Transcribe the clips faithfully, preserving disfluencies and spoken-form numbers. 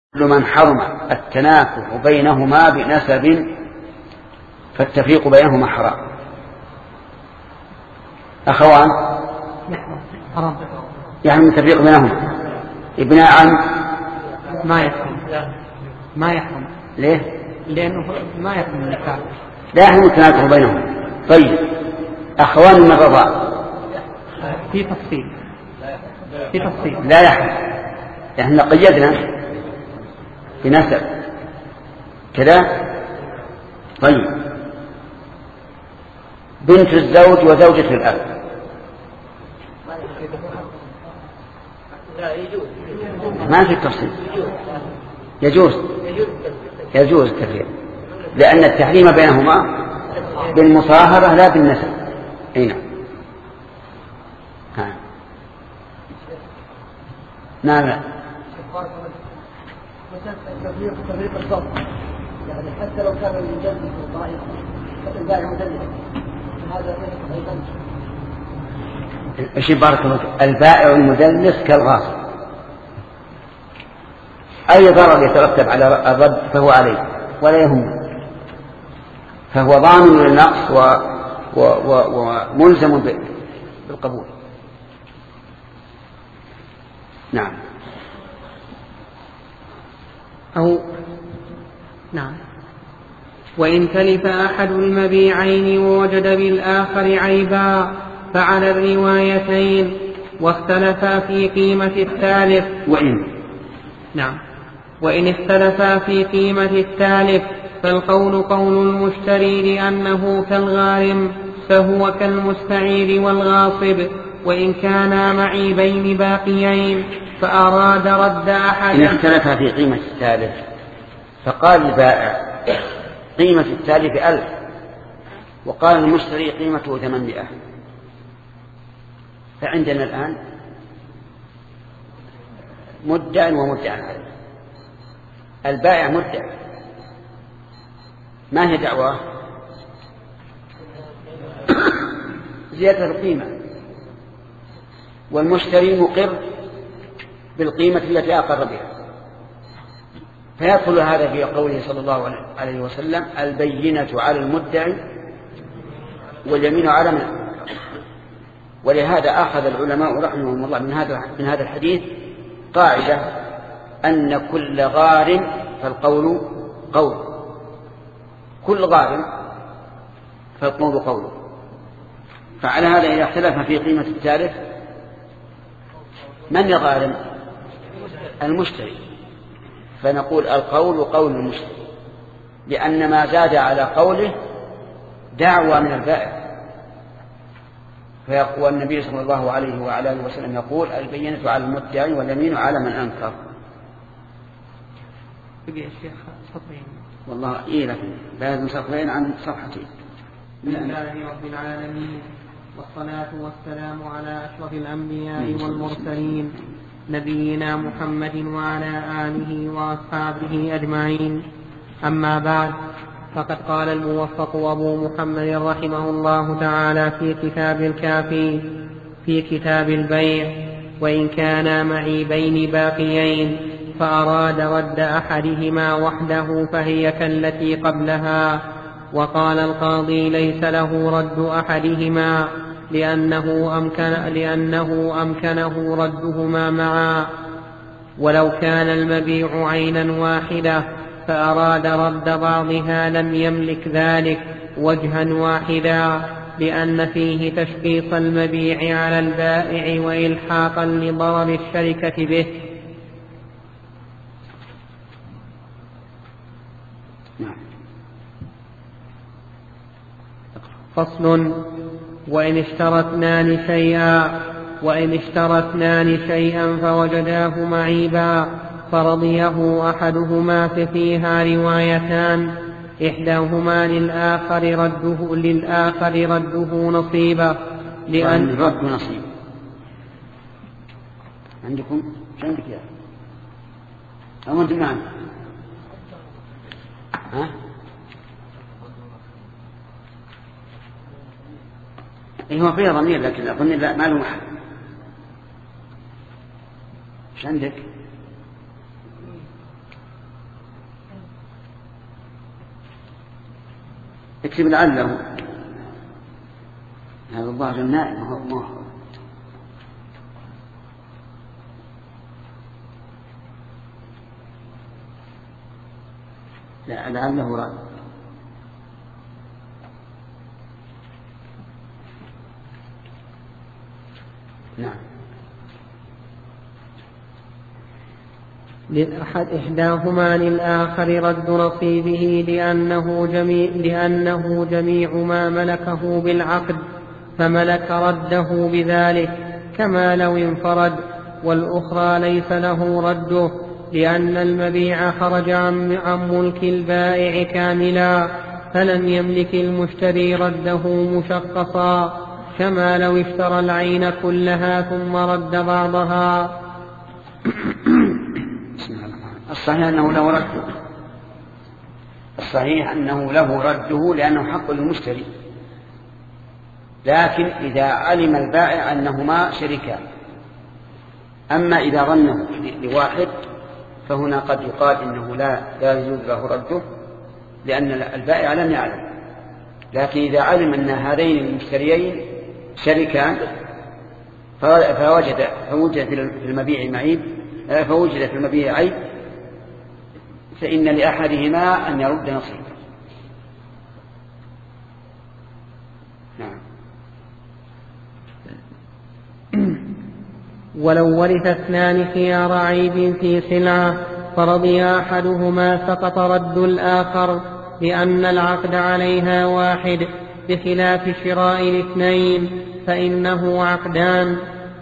كل من حرم التناكح بينهما بنسب فالتفريق بينهما حرام. أخوان حرام يعني التفريق بينهما ابناء عم ما يحرم ما يحرم ليه؟ لأنه ما يحرم النكاح لا يحرم التناكح بينهما. طيب أخوان من الرضاع في تفصيل في تفصيل لا يحرم. احنا قيدنا بنسب كذا. طيب بنت الزوج وزوجة الأب ما في تفصيل. يجوز يجوز التفريق لأن التحريم بينهما بالمصاهرة لا بالنسب. أين ها نعم لا تفريق تفريق الضبط يعني حتى لو كان المجلس ضعيف البائع مدلس هذا ايضا ايش بارك الله فيك. البائع المدلس كالغاصب اي ضرر يترتب على الرد فهو عليه ولا يهم، فهو ضامن للنقص و... و... و... وملزم بالقبول. نعم أو نعم وإن تلف أحد المبيعين ووجد بالآخر عيبا فعلى الروايتين واختلفا في قيمة الثالث. وإن نعم وإن اختلفا في قيمة الثالث فالقول قول المشتري لأنه كالغارم فهو كالمستعير والغاصب. وإن كانا معيبين باقيين فأراد رد أحد. إن اختلفا في قيمة الثالث فقال البائع قيمة الثالث ألف وقال المشتري قيمته ثمانمائة، فعندنا الآن مدع ومدع عليه. البائع مدع ما هي دعوة زيادة القيمة، والمشتري مقر بالقيمة التي أقر بها. فيدخل هذا في قوله صلى الله عليه وسلم البينة على المدعي واليمين على من أنكر. ولهذا أخذ العلماء رحمهم الله من هذا من هذا الحديث قاعدة أن كل غارم فالقول قول، كل غارم فالقول قول. فعلى هذا إذا اختلف في قيمة الثالث من يغارم؟ المشتري، فنقول القول قول المشتري لأن ما زاد على قوله دعوى من البائع. فيقول النبي صلى الله عليه وعلى آله وسلم يقول البينة على المدعي واليمين على من أنكر. بقي الشيخ سطرين والله إيه لكن لازم سطرين عن صفحتين. لله رب العالمين والصلاة والسلام على أشرف الأنبياء والمرسلين نبينا محمد وعلى آله وأصحابه أجمعين. أما بعد فقد قال الموفق أبو محمد رحمه الله تعالى في كتاب الكافي في كتاب البيع وإن كانا معيبين باقيين فأراد رد أحدهما وحده فهي كالتي قبلها. وقال القاضي ليس له رد أحدهما لأنه أمكن لأنه أمكنه ردهما معا. ولو كان المبيع عينا واحدة فأراد رد بعضها لم يملك ذلك وجها واحدا لأن فيه تشخيص المبيع على البائع وإلحاقا لضرر الشركة به. فصل. وإن اشترى اثنان شيئا وإن اشترى اثنان شيئا فوجداه معيبا فرضيه أحدهما ففيها روايتان إحداهما للآخر رده للآخر رده نصيبه لأن رد نصيب عندكم شو عندك يا أو أنتم معنا ها إيه هو فيها ضمير لكن الضمير لا ما له محل. ايش عندك؟ اكتب لعله. هذا الظاهر النائم هو ما هو. لا لعله رد. نعم. للأحد إحداهما للآخر رد نصيبه لأنه جميع, لأنه جميع ما ملكه بالعقد فملك رده بذلك كما لو انفرد، والأخرى ليس له رده لأن المبيع خرج عن ملك البائع كاملا فلم يملك المشتري رده مشقصا، كما لو اشترى العين كلها ثم رد بعضها. الصحيح أنه له رده، الصحيح أنه له رده لأنه حق للمشتري، لكن إذا علم البائع أنهما شريكان. أما إذا ظنه لواحد فهنا قد يقال إنه لا لا يجوز له رده لأن البائع لم يعلم. لكن إذا علم أن هذين المشتريين شريكان فوجد فوجد في المبيع معيب فوجد في المبيع عيب فإن لأحدهما أن يرد نصيبه. نعم. ولو ورث اثنان خيار عيب في سلعة فرضي أحدهما سقط رد الآخر لأن العقد عليها واحد، بخلاف شراء الاثنين فإنه عقدان.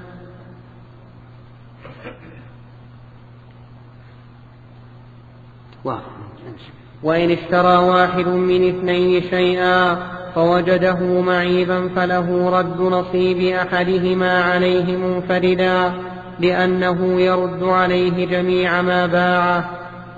وإن اشترى واحد من اثنين شيئا فوجده معيبا فله رد نصيب أحدهما عليه منفردا لأنه يرد عليه جميع ما باعه.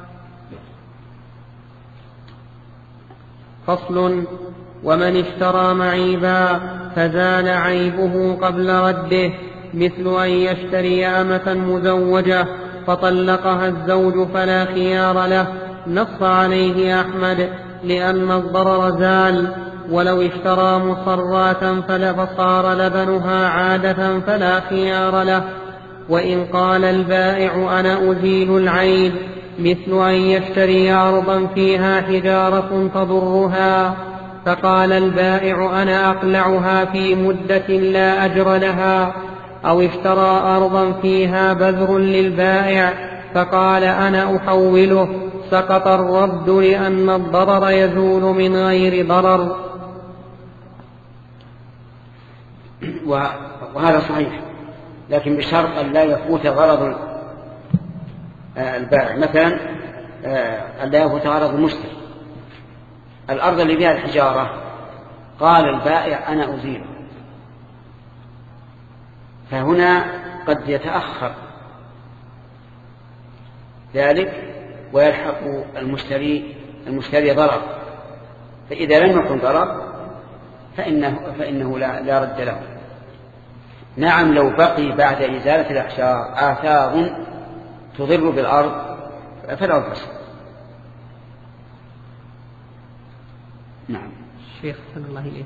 فصل. ومن اشترى معيبا فزال عيبه قبل رده، مثل أن يشتري أمة مزوجة فطلقها الزوج فلا خيار له، نص عليه أحمد لأن الضرر زال. ولو اشترى مصرات فصار لبنها عادة فلا خيار له. وإن قال البائع أنا أزيل العيب، مثل أن يشتري أرضا فيها حجارة تضرها فقال البائع أنا أقلعها في مدة لا أجر لها، أو اشترى أرضا فيها بذر للبائع فقال أنا أحوله، سقط الرد لأن الضرر يزول من غير ضرر. وهذا صحيح، لكن بشرط أن لا يفوت غرض البائع. مثلا أن لا يفوت غرض المشتري. الأرض اللي فيها الحجارة قال البائع أنا أزيله، فهنا قد يتأخر ذلك ويلحق المشتري المشتري ضرر، فإذا لم يكن ضرر فإنه, فإنه لا, لا رد له. نعم لو بقي بعد إزالة الأحجار آثار تضر بالأرض فلا فصل. نعم. شيخ صلى الله عليه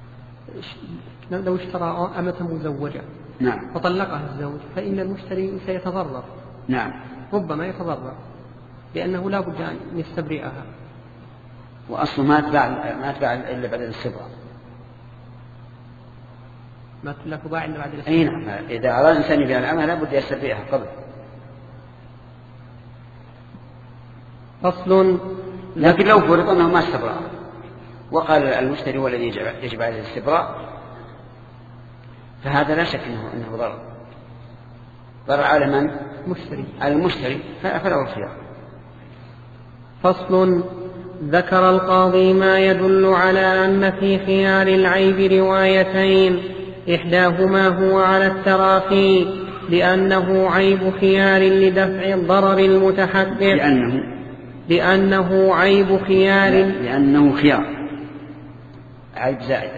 لو اشترى أمة مزوجة نعم فطلقها الزوج فإن المشتري سيتضرر. نعم ربما يتضرر لأنه لا بد أن يستبرئها، وأصله ما تباع ما تباع إلا بعد الاستبراء. ما لا تباع إلا بعد الاستبراء. أي نعم. إذا أراد الإنسان يبيع الأمة لا بد يستبرئها قبل. فصل. لكن لو فرض أنه ما استبرأ وقال المشتري هو الذي يجب عليه الاستبراء فهذا لا شك أنه, إنه ضرر ضرر على من؟ المشتري. على المشتري فله الخيار. فصل. ذكر القاضي ما يدل على أن في خيار العيب روايتين، إحداهما هو على التراخي لأنه عيب خيار لدفع الضرر المتحقق، لأنه لأنه عيب خيار لأنه خيار عيب زائد.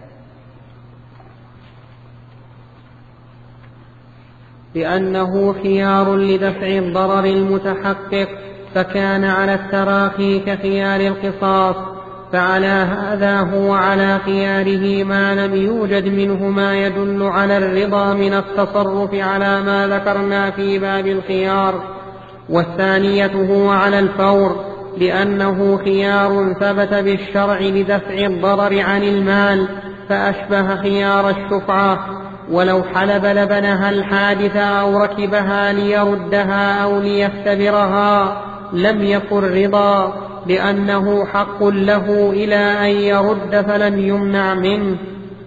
لأنه خيار لدفع الضرر المتحقق، فكان على التراخي كخيار القصاص، فعلى هذا هو على خياره ما لم يوجد منه ما يدل على الرضا من التصرف على ما ذكرنا في باب الخيار. والثانية هو على الفور، لأنه خيار ثبت بالشرع لدفع الضرر عن المال، فأشبه خيار الشفعة. ولو حلب لبنها الحادثة أو ركبها ليردها أو ليختبرها لم يكن رضا، لأنه حق له إلى أن يرد فلم يمنع منه.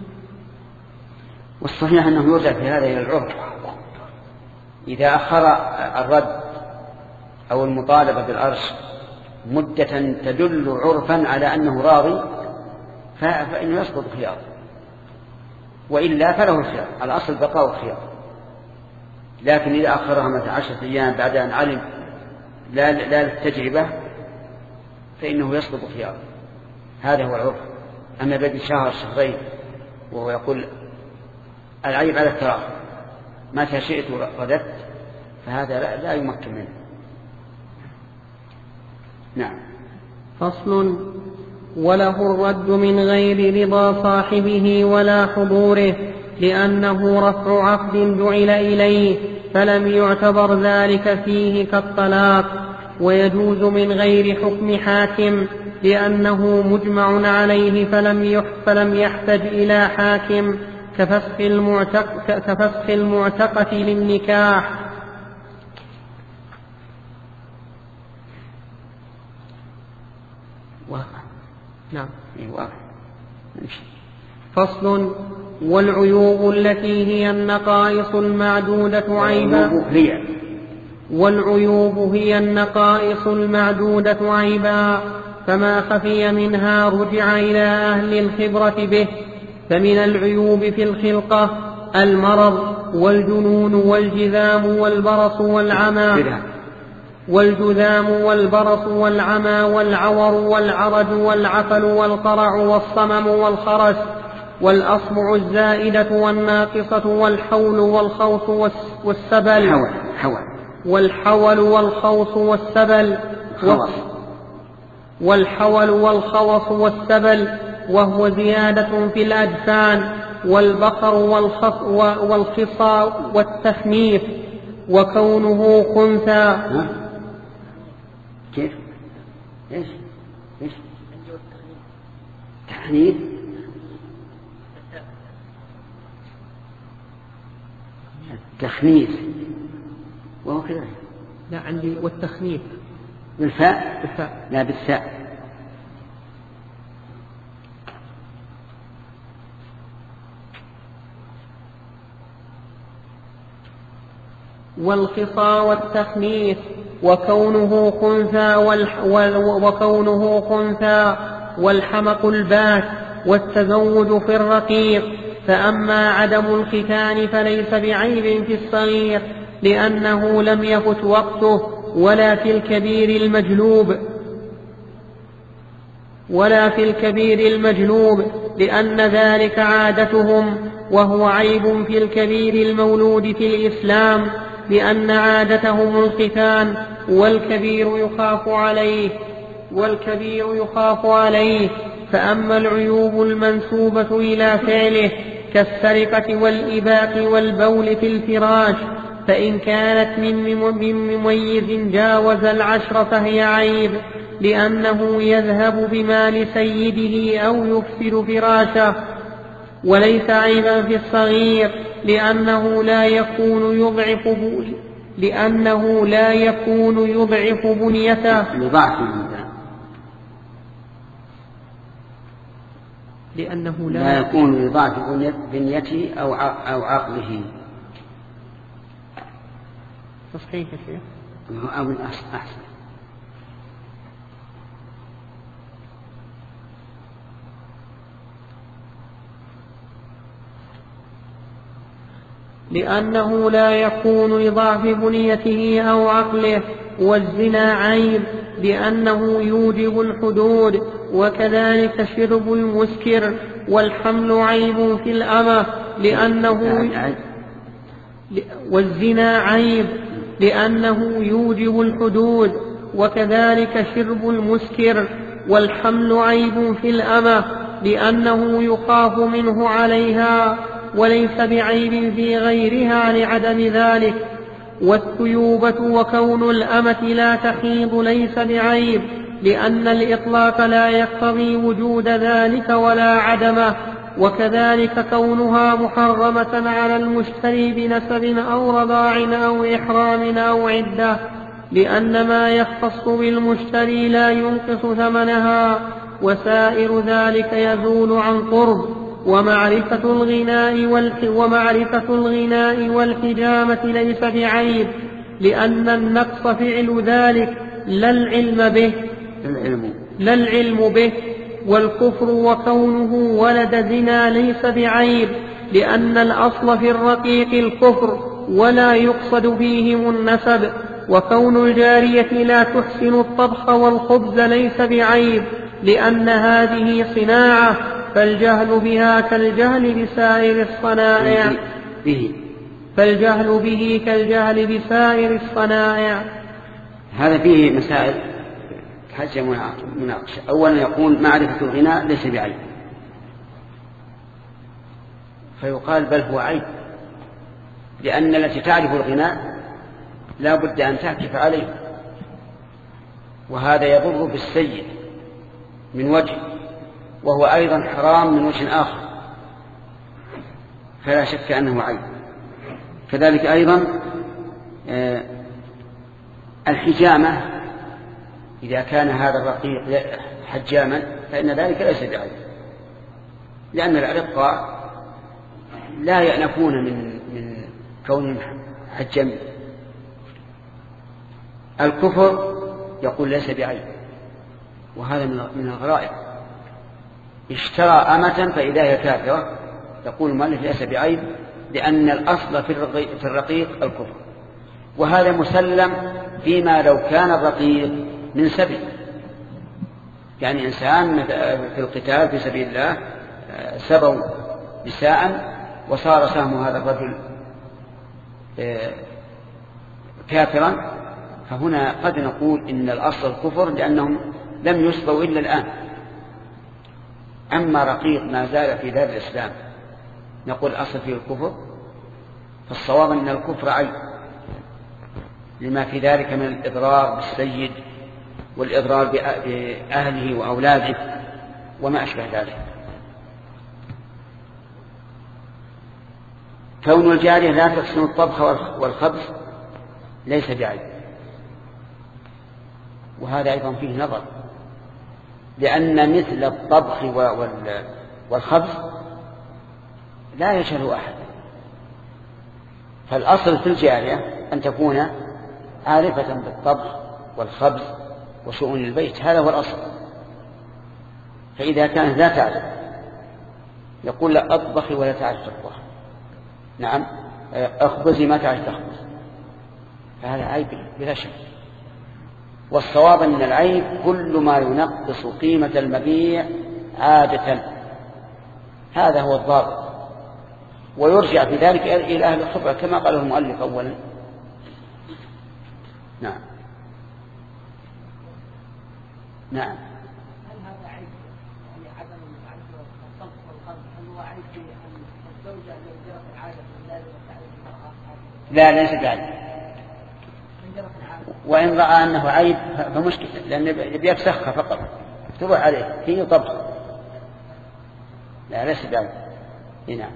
والصحيح أنه يرجع في هذا إلى العرف. إذا أخر الرد أو المطالبة بالأرش مدة تدل عرفا على أنه راضي فإنه يسقط خيار، وإلا فله الخيار، الأصل بقاء الخيار. لكن إذا أخرها مثلا عشرة أيام بعد أن علم لا, لا للتجربة فإنه يسقط خيار. هذا هو العرف. أما بدي شهر شهرين وهو يقول العيب على التراخي متى شئت رددت، فهذا لا, لا يمكن منه. نعم. فصل. وله الرد من غير رضا صاحبه ولا حضوره، لأنه رفع عقد جعل إليه فلم يعتبر ذلك فيه كالطلاق. ويجوز من غير حكم حاكم، لأنه مجمع عليه فلم فلم يحتج إلى حاكم، كفسخ المعتق كفسخ المعتقة للنكاح. واقع. نعم. واقع. فصل. والعيوب التي هي النقائص المعدودة عيبا والعيوب هي النقائص المعدودة عيبا، فما خفي منها رجع إلى أهل الخبرة به. فمن العيوب في الخلقة المرض والجنون والجذام والبرص والعمى والجذام والبرص والعمى والعور والعرج والعفل والقرع والصمم والخرس والأصبع الزائدة والناقصة والحول والخوص والسبل حول. حول. والحول والخوص والسبل والحول والخوص والسبل وهو زيادة في الأجفان والبقر والخصاء والتخنيف، وكونه خنثى. كيف؟ ايش؟ ايش؟ تحنيف. التخنيف وهو كذا. لا عندي والتخنيف بالفاء. بالفاء. لا بالثاء. والخصا والتخنيث، وكونه خنثى والح وكونه خنثى والحمق البات والتزوج في الرقيق. فأما عدم الختان فليس بعيب في الصغير، لأنه لم يفت وقته، ولا في الكبير المجلوب ولا في الكبير المجلوب لأن ذلك عادتهم، وهو عيب في الكبير المولود في الإسلام، لأن عادتهم الختان، والكبير يخاف عليه والكبير يخاف عليه. فأما العيوب المنسوبة إلى فعله كالسرقة والإباق والبول في الفراش، فإن كانت من مميز جاوز العشر فهي عيب، لأنه يذهب بمال سيده أو يفسد فراشه. وليس عيبا في الصغير، لأنه لا يكون يضعف لأنه لا يكون يضعف بنيته لأنه لا, لا يكون يضعف بنيته أو أو عقله. تصحيح يا شيخ أو أحسن. لأنه لا يكون لضعف بنيته أو عقله. والزنا عيب، لأنه يوجب الحدود، وكذلك شرب المسكر. والحمل عيب في الأمة، لأنه والزنا عيب لأنه يوجب الحدود، وكذلك شرب المسكر. والحمل عيب في الأمة لأنه يخاف منه عليها، وليس بعيب في غيرها لعدم ذلك. والثيوبة وكون الأمة لا تحيض ليس بعيب، لأن الإطلاق لا يقتضي وجود ذلك ولا عدمه. وكذلك كونها محرمة على المشتري بنسب أو رضاع أو إحرام أو عدة، لأن ما يختص بالمشتري لا ينقص ثمنها، وسائر ذلك يزول عن قرب. ومعرفة الغناء, ومعرفة الغناء والحجامة ليس بعيب، لأن النقص فعل ذلك لا العلم به, لا العلم به. والكفر وكونه ولد زنا ليس بعيب، لأن الأصل في الرقيق الكفر ولا يقصد فيهم النسب. وكون الجارية لا تحسن الطبخ والخبز ليس بعيب، لأن هذه صناعة، فالجهل بها كالجهل بسائر الصنائع به فالجهل به كالجهل بسائر الصنائع. هذا فيه مسائل حاجة مناقشة. أولا يقول معرفة الغناء ليس بعيب، فيقال بل هو عيب، لأن التي تعرف الغناء لا بد أن تعكف عليه، وهذا يضر بالسيد من وجه، وهو أيضا حرام من وجه آخر، فلا شك أنه عيب. كذلك أيضا الحجامة، إذا كان هذا الرقيق حجاما فإن ذلك ليس بعيب، لأن الأرقاء لا يأنفون من من كونهم حجامين. الكفر يقول ليس بعيب، وهذا من الغرائب. اشترى أمة فإذا هي كافرة، يقول المؤلف ليس بعيب، لأن الأصل في الرقيق الكفر. وهذا مسلم فيما لو كان الرقيق من سبيل، يعني إنسان في القتال في سبيل الله سبوا نساء وصار سهم هذا الرجل كافرا، فهنا قد نقول إن الأصل الكفر لأنهم لم يسبوا إلا الآن. أما رقيق ما زال في دار الإسلام نقول أصل فيه الكفر، فالصواب أن الكفر عيب لما في ذلك من الإضرار بالسيد والإضرار بأهله وأولاده وما أشبه ذلك. كون الجارية لا تحسن الطبخ والخبز ليس بعيب، وهذا أيضا فيه نظر، لأن مثل الطبخ والخبز لا يجهل أحد، فالأصل في الجارية أن تكون عارفة بالطبخ والخبز وشؤون البيت، هذا هو الأصل. فإذا كانت لا تعرف يقول لا أطبخي ولا تعرف تطبخ، نعم أخبزي ما تعرف تخبز، فهذا عيب بلا شك. والصواب أن العيب كل ما ينقص قيمة المبيع عادة، هذا هو الضابط، ويرجع في ذلك إلى أهل الخبرة كما قال المؤلف أولا. نعم نعم. هل هذا عيب يعني عدم المعرفة والطبخ والخبز؟ هل هو عيب في أن الزوجة التي جرت العادة من لازم تعرف المرأة؟ لا ليس بعيب، وإن رأى أنه عيب فمشكلة، لأن بيفسخها فقط تروح عليه هي طبخ، لا ليس بعيب. نعم.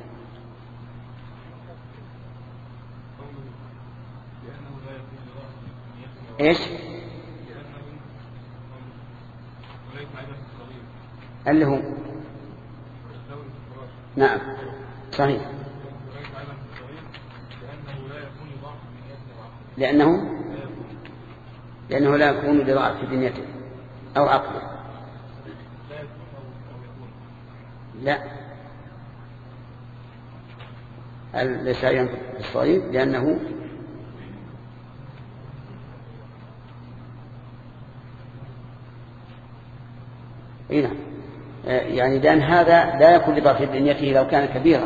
إيش؟ اللي هو نعم صحيح، لأنه لأنه لا يكون لضعف في دنيته أو عقله. لا ليس ينطق بالصغير لأنه إيه يعني لأن هذا لا يكون لضعف في دنيته لو كان كبيرا،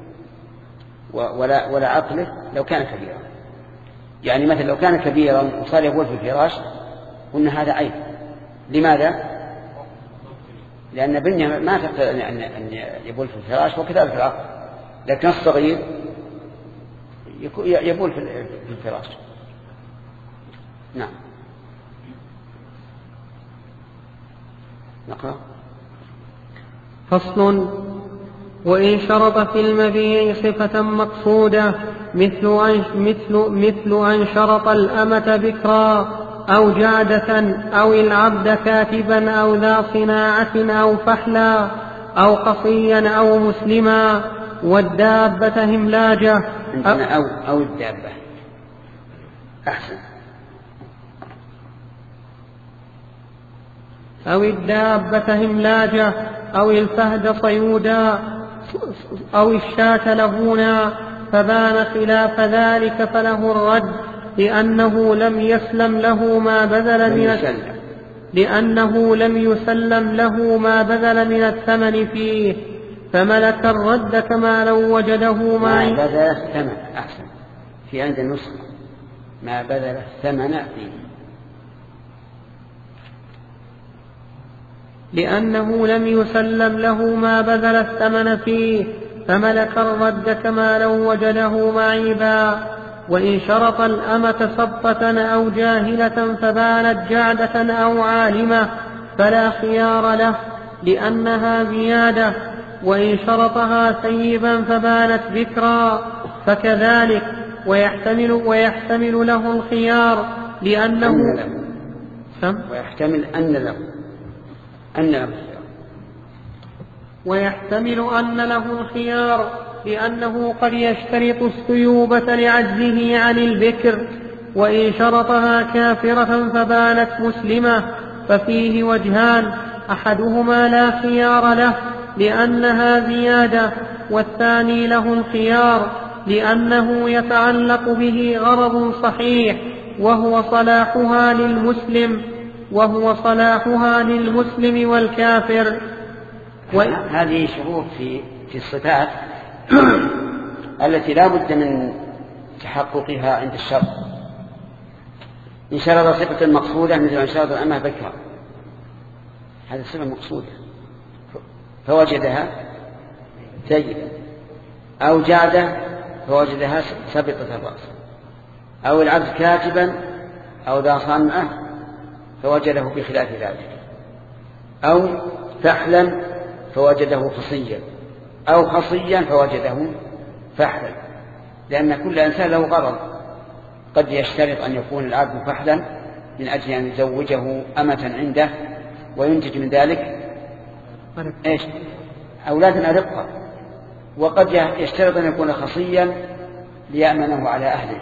ولا ولا عقله لو كان كبيرا. يعني مثلا لو كان كبيرا وصار يقول في الفراش قلنا هذا عيب. لماذا؟ لأن البنية ما تقتضي أن يبول في الفراش وكذلك العقل، لكن الصغير يبول في الفراش. نعم. نقرأ. فصل. وإن شرط في المبيع صفة مقصودة مثل أن, مثل, مثل أن شرط الأمة بكرا أو جادة أو العبد كاتبا أو ذا صناعة أو فحلا أو قصيا أو مسلما والدابة هملاجة أو, أو الدابة أحسن أو الدابة هملاجة أو الفهد صيودا أو الشاة لبونا فبان خلاف ذلك فله الرد لأنه لم يسلم له ما بذل من لأنه لم يسلم له ما بذل من الثمن فيه فملك الرد كما لو وجده ما, ما بذل الثمن. أحسن. في عند النسخة ما بذل الثمن فيه لأنه لم يسلم له ما بذل الثمن فيه فملك الرد كما لو وجده معيبا. وإن شرط الأمة صبة أو جاهلة فبانت جعدة أو عالمة فلا خيار له لأنها زيادة. وإن شرطها سيبا فبانت ذكرا فكذلك ويحتمل, ويحتمل له الخيار لأنه له. ويحتمل أن له أن له ويحتمل أن له الخيار لأنه قد يشترط السيوبة لعجزه عن البكر. وإن شرطها كافرة فبانت مسلمة ففيه وجهان أحدهما لا خيار له لأنها زيادة والثاني له الخيار لأنه يتعلق به غرض صحيح وهو صلاحها للمسلم وهو صلاحها للمسلم والكافر. هذه شروط في في الصفات التي لا بد من تحققها عند الشرط. إن شرط صفة مقصودة مثل أن شرط الأمة بكرة هذه صفة مقصودة فوجدها سيدة أو جادة فوجدها سبطة الرأس أو العبد كاتبا أو ذا صنعة فوجده بخلاف ذلك أو فحلا فوجده خصيا أو خصيا فوجده فحلا لأن كل إنسان له غرض. قد يشترط أن يكون العبد فحلا من أجل أن يزوجه أمة عنده وينتج من ذلك إيش أولادا أرقة. وقد يشترط أن يكون خصيا ليأمنه على أهله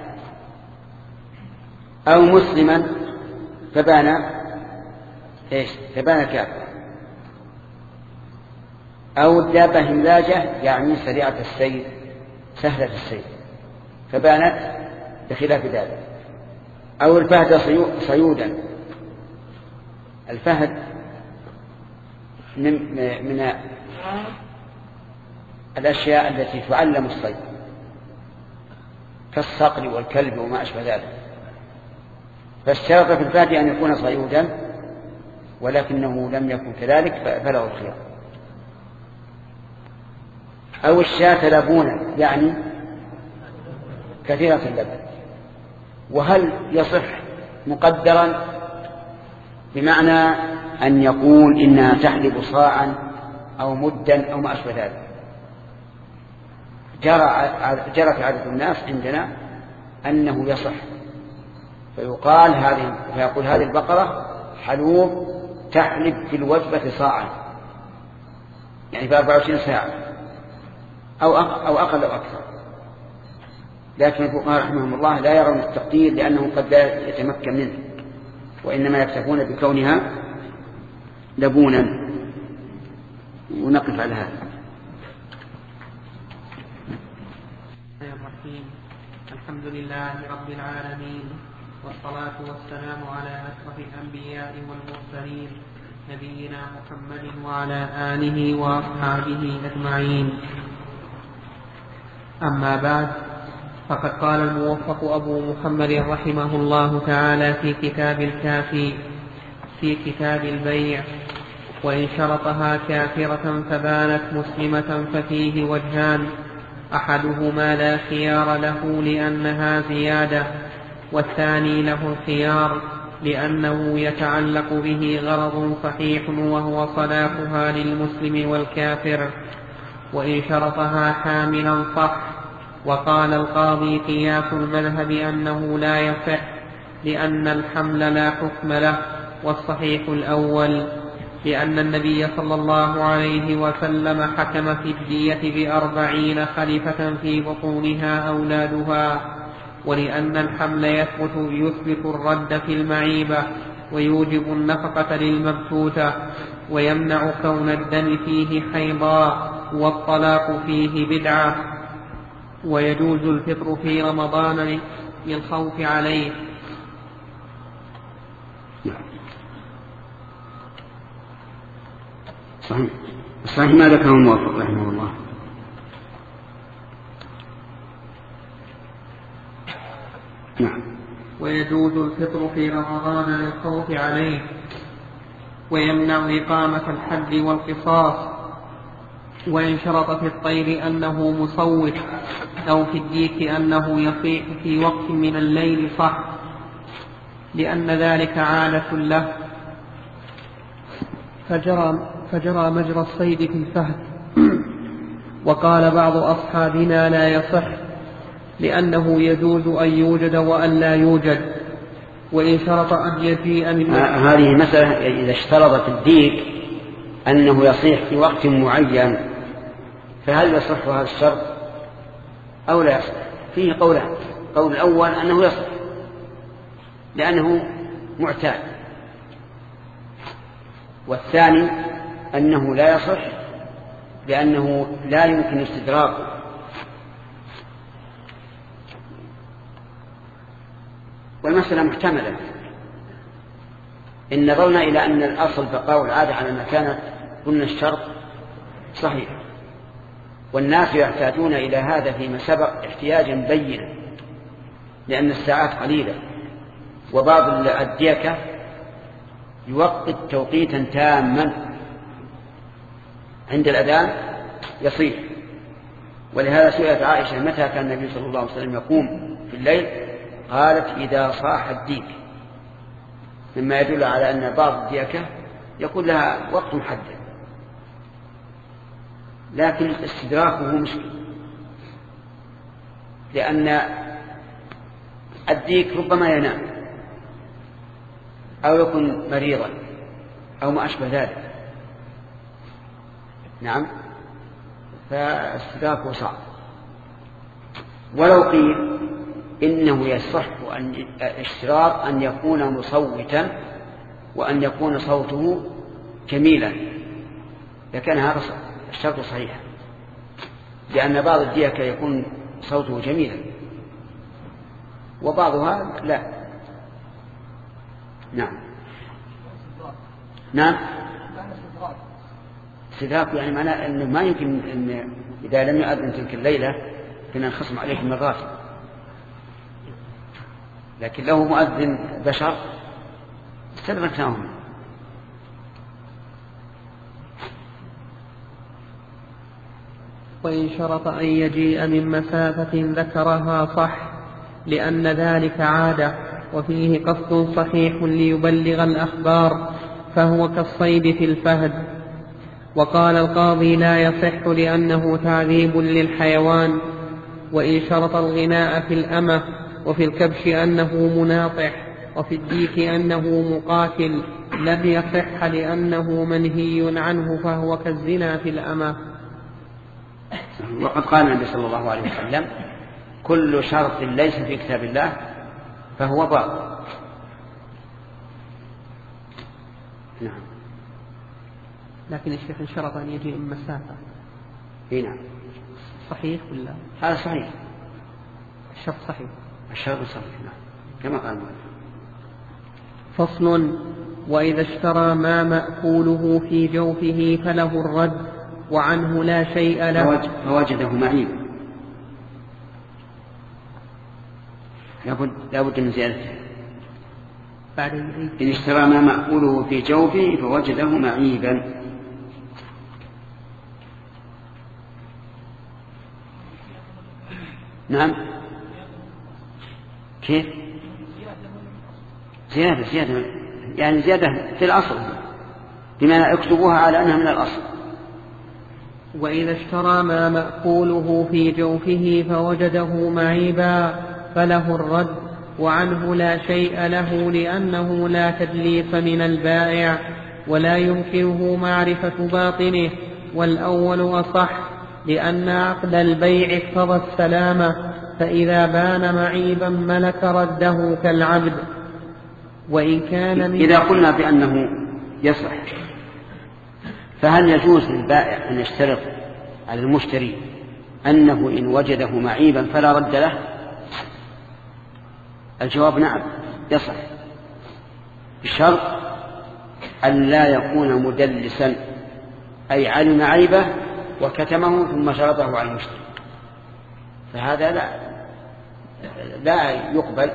أو مسلما فبان إيش فبان كافر أو الدابة هملاجة يعني سريعة السير سهلة السير فبانت بخلاف ذلك أو الفهد صيودا. الفهد من, من الأشياء التي تعلم الصيد كالصقر والكلب وما أشبه ذلك فاشترط في الفهد أن يكون صيودا ولكنه لم يكن كذلك فله الخيار. أو الشاة لبونا يعني كثيرة اللبن. وهل يصح مقدرا بمعنى أن يقول إنها تحلب صاعا أو مدا أو ما أشبه ذلك؟ جرى في عادة الناس عندنا أنه يصح فيقال هذه فيقول هذه البقرة حلوب تحلب في الوجبة صاعا يعني في أربعة وعشرين ساعة أو أو أقل أو أكثر. لكن الفقهاء رحمهم الله لا يرون التقدير لأنه قد لا يتمكن منه وإنما يكتفون بكونها لبونا. ونقف على هذا. الحمد لله رب العالمين والصلاة والسلام على أشرف الأنبياء والمرسلين نبينا محمد وعلى آله وأصحابه أجمعين. أما بعد فقد قال الموفق أبو محمد رحمه الله تعالى في كتاب الكافي في كتاب البيع وإن شرطها كافرة فبانت مسلمة ففيه وجهان: أحدهما لا خيار له لأنها زيادة، والثاني له الخيار لأنه يتعلق به غرض صحيح وهو صلاحها للمسلم والكافر. وإن شرطها حاملا صح. وقال القاضي قياس المذهب أنه لا يصح لأن الحمل لا حكم له، والصحيح الأول لأن النبي صلى الله عليه وسلم حكم في الدية بأربعين خليفة في بطونها أولادها، ولأن الحمل يثبت, يثبت الرد في المعيبة ويوجب النفقة للمبتوتة، ويمنع كون الدم فيه حيضا والطلاق فيه بدعة، ويجوز الفطر في رمضان للخوف عليه. صحيح. الصحيح ما ذكره الموفق رحمه الله. نعم. ويجوز الفطر في رمضان للخوف عليه، ويمنع إقامة الحد والقصاص. وإن شرط في الطير أنه مصوت أو في الديك أنه يصيح في وقت من الليل صح، لأن ذلك عادة له، فجرى, فجرى مجرى الصيد في الفهد. وقال بعض أصحابنا لا يصح لأنه يجوز أن يوجد وأن لا يوجد. وإن شرط أن يجيء من هذه مسألة إذا اشترط الديك أنه يصيح في وقت معين، فهل يصح هذا الشرط أو لا يصح؟ فيه قولان: قول الأول أنه يصح لأنه معتاد، والثاني أنه لا يصح لأنه لا يمكن استدراكه. والمسألة محتملة إن نظرنا إلى أن الأصل بقاء العادة على ما كانت، قلنا الشرط صحيح، والناس يحتاجون إلى هذا فيما سبق احتياجا بينا، لأن الساعات قليلة، وبعض الديكة يوقت توقيتا تاما عند الأذان يصيح. ولهذا سئلت عائشة متى كان النبي صلى الله عليه وسلم يقوم في الليل؟ قالت: إذا صاح الديك، مما يدل على أن بعض الديكة يكون لها وقت محدد، لكن استدراكه مشكل، لأن الديك ربما ينام أو يكون مريضا أو ما أشبه ذلك. نعم، فاستدراكه صعب. ولو قيل إنه يصح أن اشتراط أن يكون مصوتا وأن يكون صوته جميلا، لكان هذا الشرط صحيح، لأن بعض الديكة يكون صوته جميلا وبعضها لا. نعم. نعم. استدراك يعني معناه أنه ما يمكن أن إذا لم يؤذن تلك الليلة كنا نخصم عليه من الراتب، لكن له مؤذن بشر استدركناهم. وإن شرط أن يجيء من مسافة ذكرها صح، لأن ذلك عادة، وفيه قصد صحيح ليبلغ الأخبار، فهو كالصيد في الفهد. وقال القاضي لا يصح لأنه تعذيب للحيوان. وإن شرط الغناء في الأمة وفي الكبش أنه مناطح وفي الديك أنه مقاتل لم يصح لأنه منهي عنه، فهو كالزنا في الأمة. وقد قال النبي صلى الله عليه وسلم: كل شرط ليس في كتاب الله فهو باطل. نعم. لكن الشيخ شرط أن يجيء من مسافة. نعم. صحيح ولا؟ هذا صحيح. الشرط صحيح. الشرط صحيح. نعم. كما قال المؤلف. فصل: وإذا اشترى ما مأكوله في جوفه فله الرد، وعنه لا شيء له. فوجده معيبا، لابد لابد من زيادته. بعد إن اشترى ما مأكوله في جوفه فوجده معيبا. نعم كيف زيادة زيادة يعني زيادة في الأصل بما يكتبوها على أنها من الأصل. وإذا اشترى ما مأكوله في جوفه فوجده معيبا فله الرد وعنه لا شيء له لأنه لا تدليس من البائع ولا يمكنه معرفة باطنه، والأول أصح لأن عقد البيع اقتضى السلامة، فإذا بان معيبا ملك رده كالعبد. وإن كان من إذا قلنا بأنه يصح فهل يجوز للبائع أن يشترط على المشتري أنه إن وجده معيبا فلا رد له؟ الجواب نعم يصح، بشرط أن لا يكون مدلسا، أي علم عيبه وكتمه ثم شرطه على المشتري، فهذا لا لا يقبل.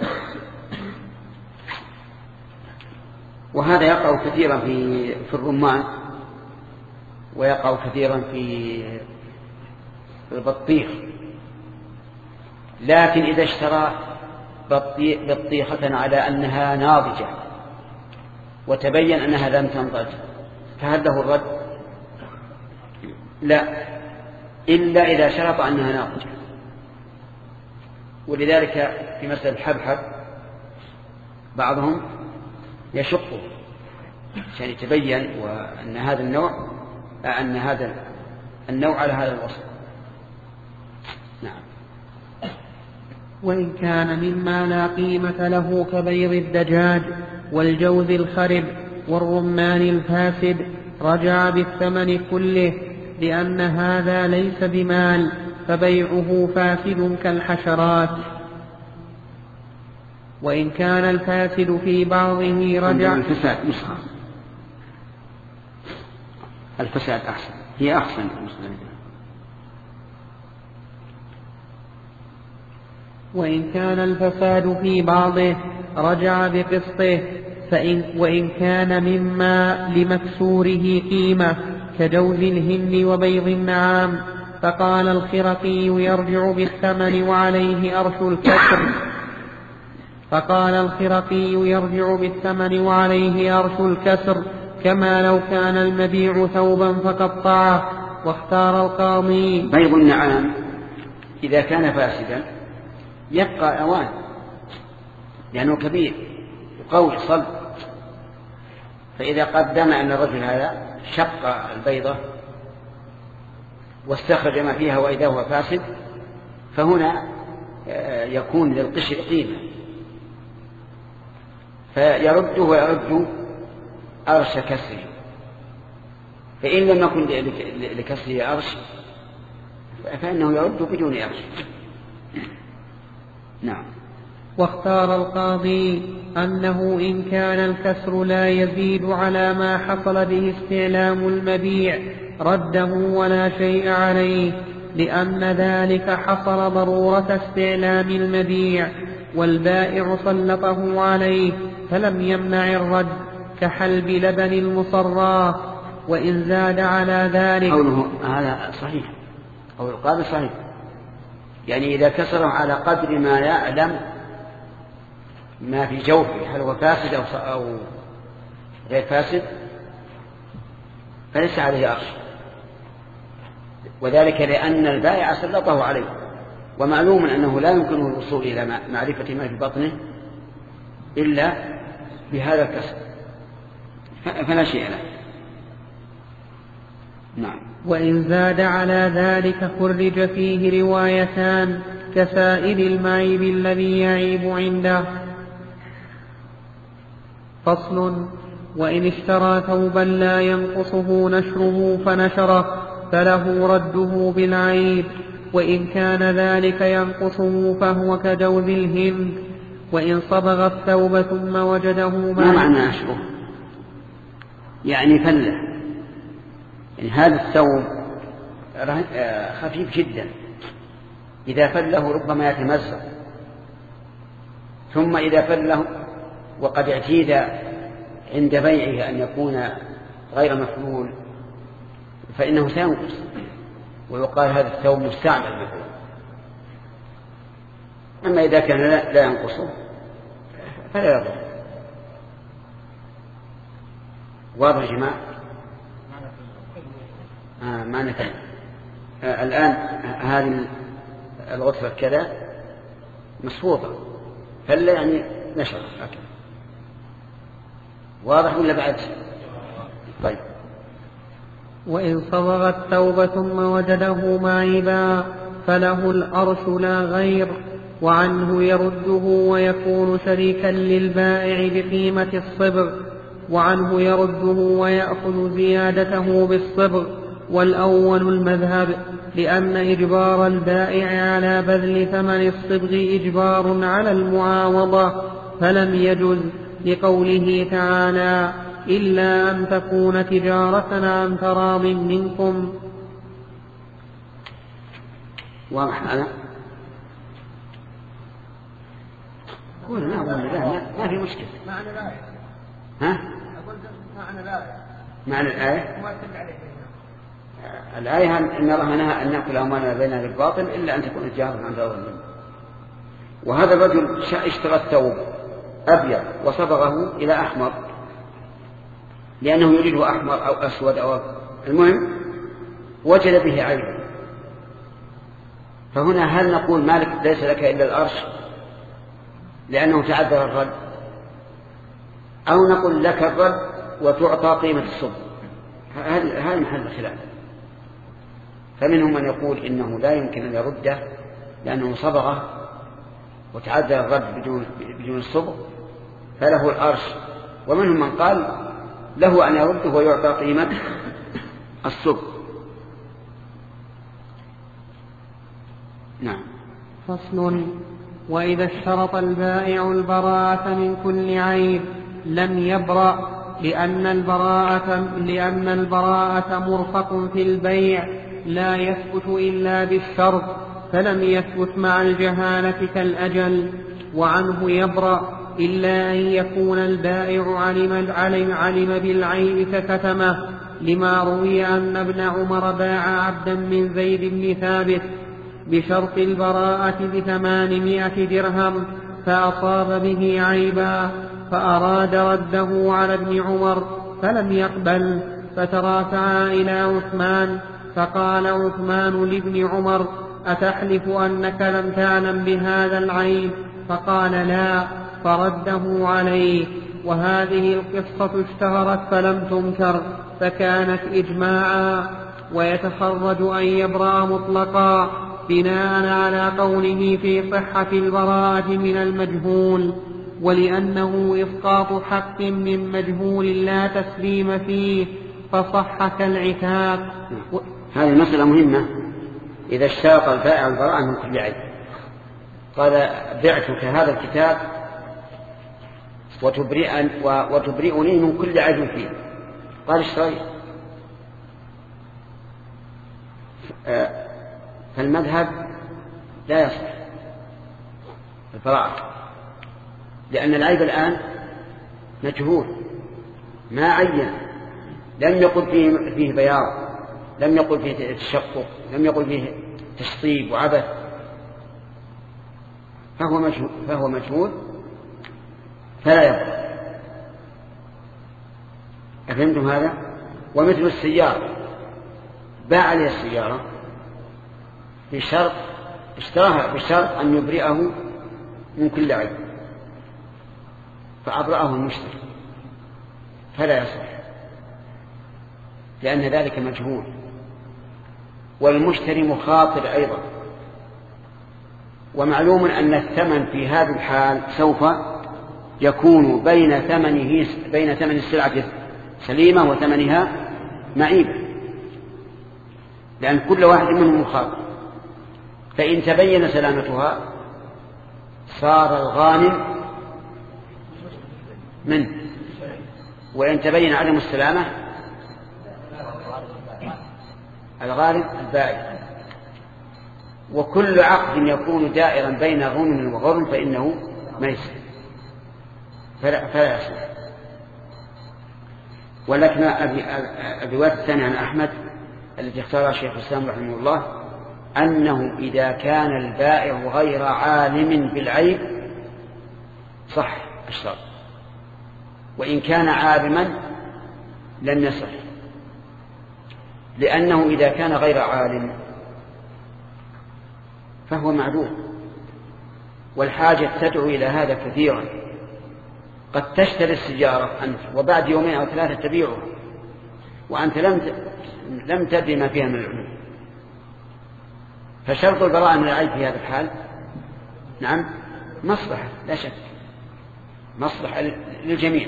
وهذا يقع كثيرا في في الرمان، ويقع كثيرا في البطيخ. لكن إذا اشترى بطيخة على أنها ناضجة وتبين أنها لم تنضج فهل له الرد؟ لا، إلا إذا شرط أنها ناضجة. ولذلك في مسألة الحبحب بعضهم يشقه عشان يتبين وأن هذا النوع أن هذا النوع على هذا الوصف. نعم. وإن كان مما لا قيمة له كبيض الدجاج والجوز الخرب والرمان الفاسد رجع بالثمن كله، لأن هذا ليس بمال فبيعه فاسد كالحشرات. وإن كان الفاسد في بعضه رجع الفساد نسخة الفساد أحسن، هي أحسن. وإن كان الفساد في بعضه رجع بقسطه، فإن وإن كان مما لمكسوره قيمة كجوز الهن وبيض النعام، فقال الخرقي يرجع بالثمن وعليه أرش الكسر فقال الخرقي يرجع بالثمن وعليه أرش الكسر كما لو كان المبيع ثوبا فقطعه. واختار القاضي بيض النعام إذا كان فاسدا يبقى أوان لأنه كبير وقوي صلب، فإذا قدم أن الرجل هذا شق البيضة واستخرج ما فيها وإذا هو فاسد فهنا يكون للقشر قيمة فيرده ويرد أرش كسره، فإن لم يكن لكسره أرش فإنه يرد بدون أرش. نعم. واختار القاضي أنه إن كان الكسر لا يزيد على ما حصل به استعلام المبيع رده ولا شيء عليه، لأن ذلك حصل ضرورة استعلام المبيع والبائع سلطه عليه فلم يمنع الرد كحلب لبن المصراه. وإن زاد على ذلك قوله هذا صحيح، قول القاضي صحيح، يعني إذا كسره على قدر ما يعلم ما في جوفه هل هو فاسد أو غير فاسد فليس عليه أرش، وذلك لأن البائع سلطه عليه، ومعلوم أنه لا يمكنه الوصول إلى معرفة ما في بطنه إلا بهذا الكسر فلا شيء له. نعم. وإن زاد على ذلك خرج فيه روايتان كسائر المعيب الذي يعيب عنده. فصل. وإن اشترى ثوبا لا ينقصه نشره فنشره فله رده بالعيب، وإن كان ذلك ينقصه فهو كجوز الهند. وإن صبغ الثوب ثم وجده ما معنى نشره؟ يعني فله، يعني هذا الثوب خفيف جدا إذا فله ربما يتمزق، ثم إذا فله وقد اعتيد عند بيعه أن يكون غير مفعول فإنه سينقص، ويقال هذا الثوب مستعمل مثلا. أما إذا كان لا ينقصه فلا يضر. واضح يا جماعة؟ آه معنى كلمة آه الآن هذه الغرفة كذا مصفوطة فلا يعني نشر أكل. واضح ولا بعد؟ طيب. وإن صبغ الثوب ثم وجده معيبا فله الأرش لا غير، وعنه يرده ويكون شريكا للبائع بقيمة الصبغ، وعنه يرده ويأخذ زيادته بالصبغ. والأول المذهب، لأن إجبار البائع على بذل ثمن الصبغ إجبار على المعاوضة فلم يجز، لقوله تعالى إلا أن تكون تجارة عن تراض منكم. واضح أنا قول نعم ما في مشكلة. معنى الآية ها؟ أقول معنى الآية معنى الآية ما تدل عليه الآية إن الله نهى أن نأكل أموالنا بيننا بالباطل إلا أن تكون تجارة عن تراض منكم. وهذا الرجل اشترى الثوب أبيض وصبغه إلى أحمر لأنه يريده أحمر أو أسود أو المهم وجد به عيبا، فهنا هل نقول مالك ليس لك إلا الأرش لأنه تعذر الرد، أو نقول لك الرد وتعطى قيمة الصبغ؟ هذا محل الخلاف. فمنهم من يقول إنه لا يمكن أن يرده لأنه صبغه وتعذر الرد بدون, بدون الصبغ فله الأرش، ومنهم من قال له أن يرده ويعطى قيمة الصبغ. نعم. فصل. وإذا اشترط البائع البراءة من كل عيب لم يبرأ، لأن البراءة, لأن البراءة مرفق في البيع لا يثبت إلا بالشرط، فلم يثبت مع الجهالة كالأجل. وعنه يبرأ إلا أن يكون البائع علم, علم, علم بالعيب فكتمه، لما روي أن ابن عمر باع عبدا من زيد بن ثابت بشرط البراءة بثمانمائة درهم فأصاب به عيبا، فأراد رده على ابن عمر فلم يقبل، فترافعا إلى عثمان، فقال عثمان لابن عمر أتحلف أنك لم تعلم بهذا العيب؟ فقال لا، فرده عليه. وهذه القصة اشتهرت فلم تنكر فكانت إجماعا. ويتخرج أن يبرأ مطلقا بناء على قوله في صحة البراءة من المجهول، ولأنه إسقاط حق من مجهول لا تسليم فيه فصح كالعتاق. هذه المسألة مهمة. إذا اشترط البائع البراءة من كل عيب، قال بعتك هذا الكتاب وتبرئني من كل عيب فيه، قال اشتريت، فالمذهب لا يصح البراءة، لأن العيب الآن مجهول ما عين، لم يقل فيه, فيه بياض، لم يقل فيه تشقق، لم يقل فيه تشطيب وعبث، فهو مجهول, فهو مجهول فلا يضر. أفهمتم هذا؟ ومثل السيارة، باع لي السيارة بشرط اشتراها بشرط أن يبرئه من كل عيب، فأبرأه المشتري فلا يصح، لأن ذلك مجهول، والمشتري مخاطر أيضا. ومعلوم أن الثمن في هذه الحال سوف يكون بين ثمنه بين ثمن السلعة سليمة وثمنها معيبة، لأن كل واحد منهم مخاطر. فإن تبين سلامتها صار الغانم منه، وإن تبين عدم السلامة الغالب البائع. وكل عقد يكون دائرا بين غنم وغرم فإنه ميسر. فلا, فلا يصح. ولكن الرواية الثانية عن أحمد التي اختارها شيخ الإسلام رحمه الله أنه إذا كان البائع غير عالم بالعيب صح الشرط، وإن كان عالما لم يصح، لأنه إذا كان غير عالم فهو معذور، والحاجة تدعو إلى هذا كثيرا. قد تشتري السيارة أنت وبعد يومين أو ثلاثة تبيعها وأنت لم لم تدري ما فيها من العلوم، فشرط البراءة من العيب في هذا الحال نعم مصلحة لا شك، مصلحة للجميع.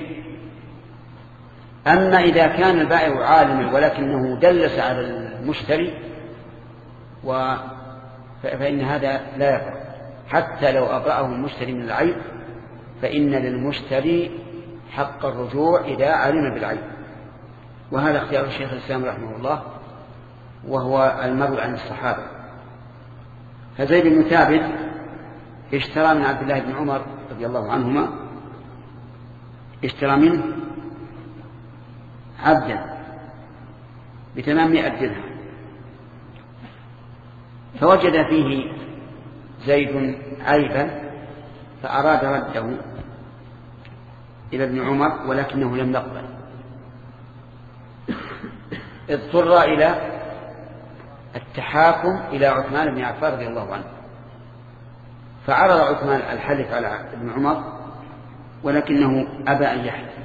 أما إذا كان البائع عالما ولكنه دلس على المشتري و... فإن هذا لا يقع، حتى لو أبرأه المشتري من العيب فإن للمشتري حق الرجوع إذا علم بالعيب. وهذا اختيار الشيخ الإسلام رحمه الله وهو المروي عن الصحابة. فزيد بن ثابت اشترى من عبد الله بن عمر رضي الله عنهما، اشترى منه عبدا بثمانمائة درهم، فوجد فيه زيد عيبا فأراد رده إلى ابن عمر ولكنه لم يقبل، اضطر إلى التحاكم إلى عثمان بن عفان رضي الله عنه، فعرض عثمان الحلف على ابن عمر ولكنه أبى أن يحلف،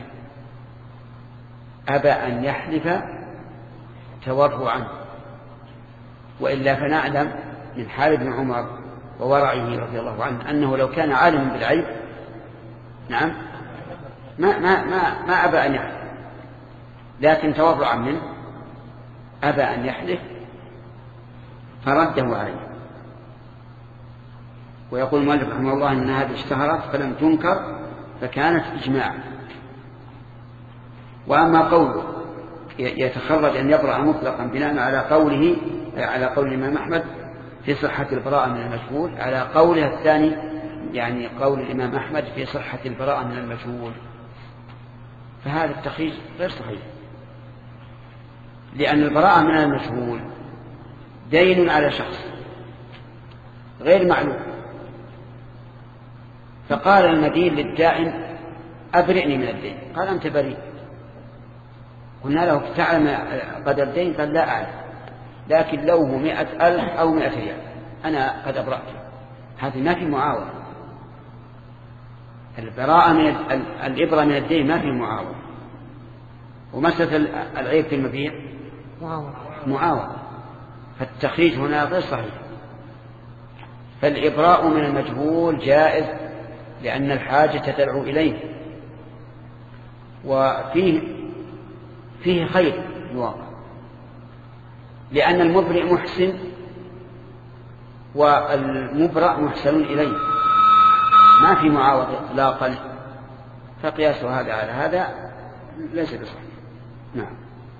أبى أن يحلف تورعا، وإلا فنعلم من حال ابن عمر وورعه رضي الله عنه أنه لو كان عالما بالعيب نعم ما ما ما ما أبى أن يحلف، لكن تورعا منه أبى أن يحلف فرده عليه. ويقول المؤلف رحمه الله أن هذه اشتهرت فلم تنكر فكانت إجماعا. وأما قوله يتخرج أن يبرأ مطلقا بناء على قوله على قول الإمام أحمد في صحة البراءة من المجهول، على قوله الثاني يعني قول الإمام أحمد في صحة البراءة من المجهول، فهذا التخريج غير صحيح، لأن البراءة من المجهول دين على شخص غير معلوم، فقال المدين للدائن أبرئني من الدين، قال أنت بريء. قلنا له تعلم قدر الدين؟ قال لا أعلم، لكن لو هو مئة ألف أو مئة ريال أنا قد أبرأته. هذه ما في معاوضة، البراءة من الإبرة من الدين ما في معاوضة. ومسألة العيب في المبيع معاوضة، فالتخريج هنا غير صحيح. فالإبراء من المجهول جائز لأن الحاجة تدعو إليه، وفيه فيه خير في الواقع، لأن المبرئ محسن والمبرأ محسن إليه، ما في معاوضة إطلاقا، فقياس هذا على هذا ليس بصحيح. نعم.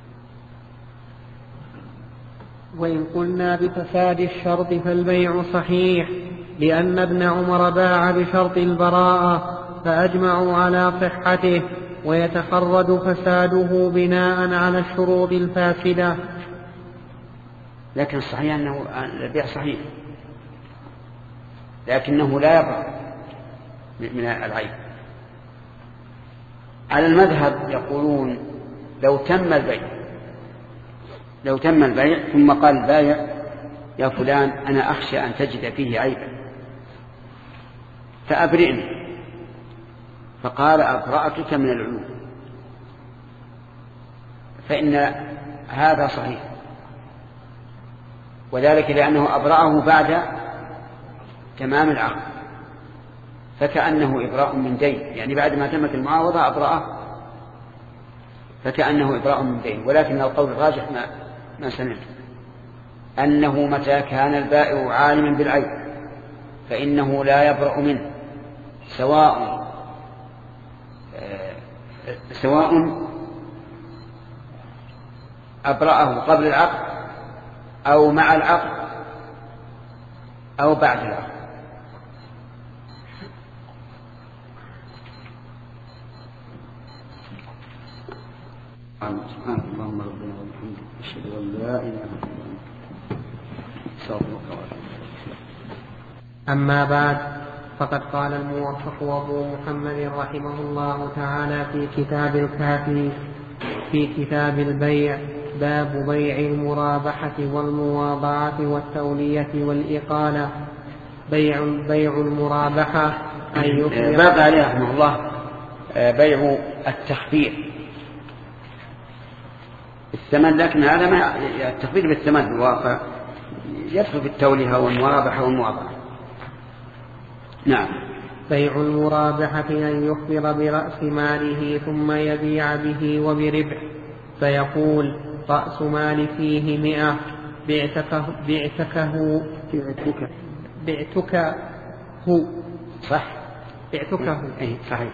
وإن قلنا بفساد الشرط فالبيع صحيح، لأن ابن عمر باع بشرط البراءة فأجمعوا على صحته، ويتخرج فساده بناء على الشروط الفاسدة. لكن الصحيح أنه البيع صحيح، لكنه لا يبرأ من العيب. على المذهب يقولون لو تم البيع لو تم البيع ثم قال البائع يا فلان أنا أخشى أن تجد فيه عيبا فأبرئني، فقال أبرأتك من العيوب، فإن هذا صحيح، وذلك لأنه أبرأه بعد تمام العقد، فكأنه إبراء من دين، يعني بعد ما تمت المعاوضة أبرأه فكأنه إبراء من دين. ولكن القول الراجح ما, ما سمعت أنه متى كان البائع عالما بالعيب فإنه لا يبرأ منه، سواء سواء أبرأه قبل العقد أو مع العقد أو بعد العقد. سبحانك اللهم ربنا وبحمدك أشهد أن لا إله إلا أنت أستغفرك وأتوب إليك. أما بعد، فقد قال الموفق أبو محمد رحمه الله تعالى في كتاب الكافي في كتاب البيع: باب بيع المرابحة والمواضعة والتولية والإقالة. بيع بيع المرابحة أن يخرج. باب عليه رحمه الله بيع التخفير الثمن، لكن هذا ما التخفير بالثمن في الواقع يدخل في التولية والمرابحة والمواضعة. نعم. بيع المرابحة أن يخبر برأس ماله ثم يبيع به وبربح، فيقول: رأس مال فيه مئة، بعتكه بعتكه بعتك بعتك هو صح بعتكه أي صحيح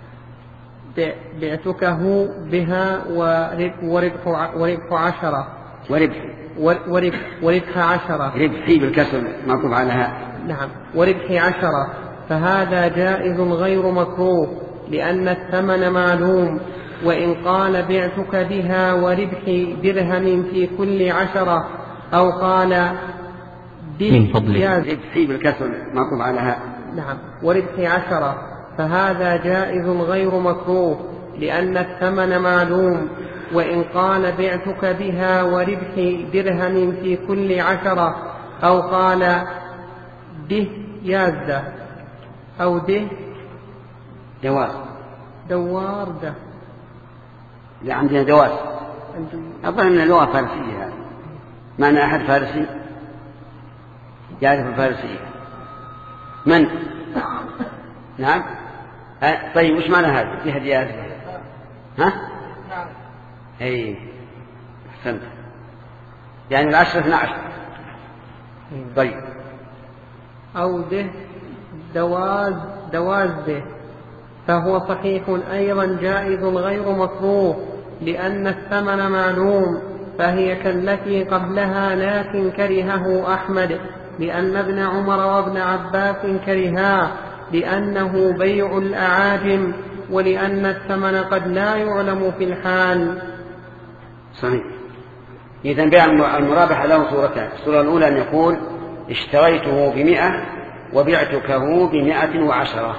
بعتكه بها وربح وربح عشرة وربح وربح وربح عشرة ربحي بالكسر معطوف على. نعم. وربح عشرة، فهذا جائز غير مكروه لأن الثمن معلوم. وإن قال: بعتك بها وربح درهم في كل عشرة، أو قال: من فضلك ربحي بالكسر معطوف على. نعم. وربح عشرة، فهذا جائز غير مكروه لأن الثمن معلوم. وإن قال: بعتك بها وربح درهم في كل عشرة، أو قال: ده يازده أو ده دوار دوار ده. لا، عندنا دوار. أظن أن اللغة فارسية. هذا معنى أحد فارسي يعرف الفارسية؟ من؟ نعم. طيب وش معنى هذا؟ في هديات؟ ها؟ اي احسنت. يعني العشرة اثنا عشر. طيب. أو ده دواز دواز ده، فهو صحيح أيضا جائز غير مكروه لأن الثمن معلوم، فهي كالتي قبلها، لكن كرهه أحمد لأن ابن عمر وابن عباس كرها، لأنه بيع الأعاجم، ولأن الثمن قد لا يعلم في الحال. صحيح. إذن بيع المرابحة له صورتان: الصورة الأولى أن يقول: اشتريته بمئة وبعتكه بمئة وعشرة،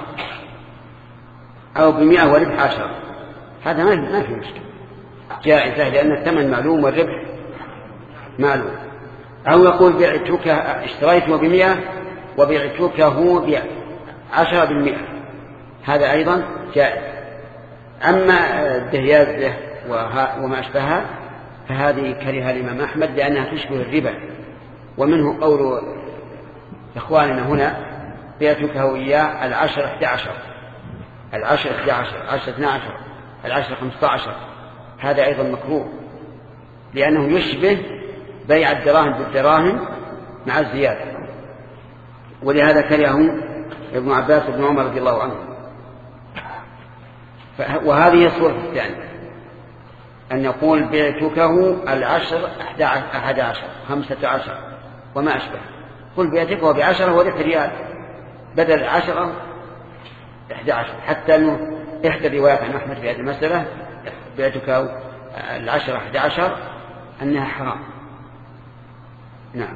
أو بمئة وربح عشرة. هذا ما في مشكلة، جائزة لأن الثمن معلوم والربح معلوم. أو يقول: بعتك اشتريته بمئة وبعتكه بعشرة بالمئة، هذا أيضا جائز. أما الدهياز وما أشبهها فهذه كرهها الإمام أحمد لأنها تشبه الربا، ومنه قول إخواننا هنا: بعتكه إياه العشر احدى عشر، العشر احدى عشر، العشر اثنى عشر، العشر خمسة عشر. هذا أيضا مكروه لأنه يشبه بيع الدراهم بالدراهم مع الزيادة، ولهذا كرهه ابن عباس وابن عمر رضي الله عنه. وهذه الصورة الثانية، أن يقول: بعتكه العشر أحد عشر، خمسة عشر وما أشبه. قل بعتكه بعشرة وربح ريال بدل العشرة أحد عشر، حتى أنه إحدى الروايات عن أحمد في هذه المسألة: بعتكه العشرة أحد عشر، أنها حرام. نعم.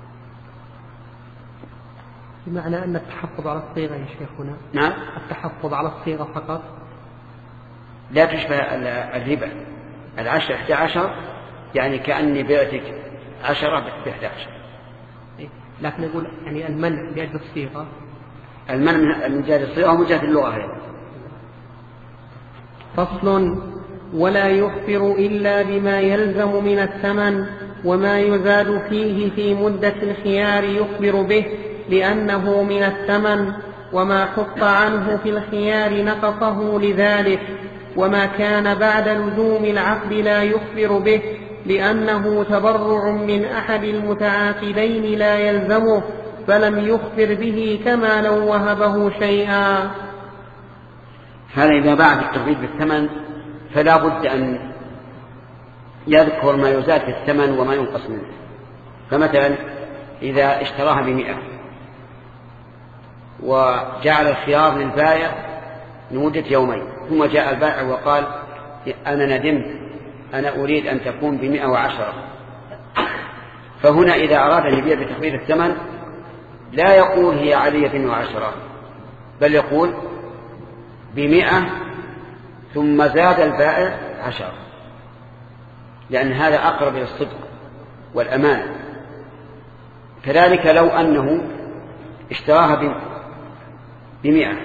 بمعنى أن التحفظ على الصيغة يا شيخ هنا. نعم. التحفظ على الصيغة فقط لا تشبه الربا. العشر احدى عشر يعني كأني بعتك عشرة بإحدى عشر. لكن نقول يعني المنع بجد الصيغة، المنع من جهة الصيغة ومن جهة اللغة هنا. فصل: ولا يخبر إلا بما يلزم من الثمن، وما يزاد فيه في مدة الخيار يخبر به لأنه من الثمن، وما حط عنه في الخيار نقصه لذلك، وما كان بعد لزوم العقد لا يخبر به لأنه تبرع من أحد المتعاقدين لا يلزمه، فلم يخبر به كما لو وهبه شيئا. هذا إذا باع بالتخفيض بالثمن فلا بد أن يذكر ما يزاد في الثمن وما ينقص منه. فمثلا إذا اشتراها بمئة وجعل الخيار للبائع لمدة يومين، ثم جاء البائع وقال: أنا ندمت أنا أريد أن تكون بمئة وعشرة، فهنا إذا أراد أن يبيع بتخفيض الثمن لا يقول هي علي بمئة وعشرة، بل يقول بمئة ثم زاد البائع عشرة، لأن هذا أقرب إلى الصدق والأمانة. كذلك لو أنه اشتراها بمئة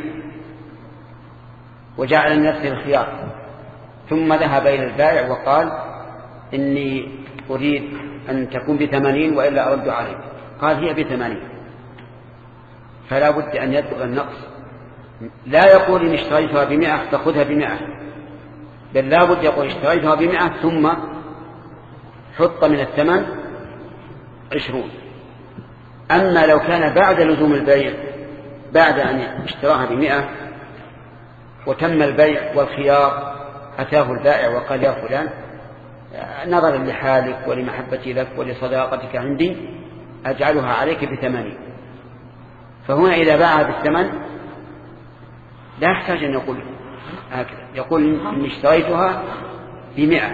وجعل لنفسه الخيار ثم ذهب إلى البائع وقال إني أريد أن تكون بثمانين وإلا أرد عليك، قال هي بثمانين، فلا بد أن يدخل النقص. لا يقول إن اشتريتها بمئة فخذها بمئة، بل لا بد يقول اشتريتها بمئة ثم حط من الثمن عشرون. أما لو كان بعد لزوم البيع، بعد أن اشتراها بمئة وتم البيع والخيار، أتاه البائع وقال يا فلان نظرا لحالك ولمحبتي لك ولصداقتك عندي أجعلها عليك بثمانين، فهنا إذا باعها بالثمن لا يحتاج أن يقول هكذا، يقول إن اشتريتها بمئة.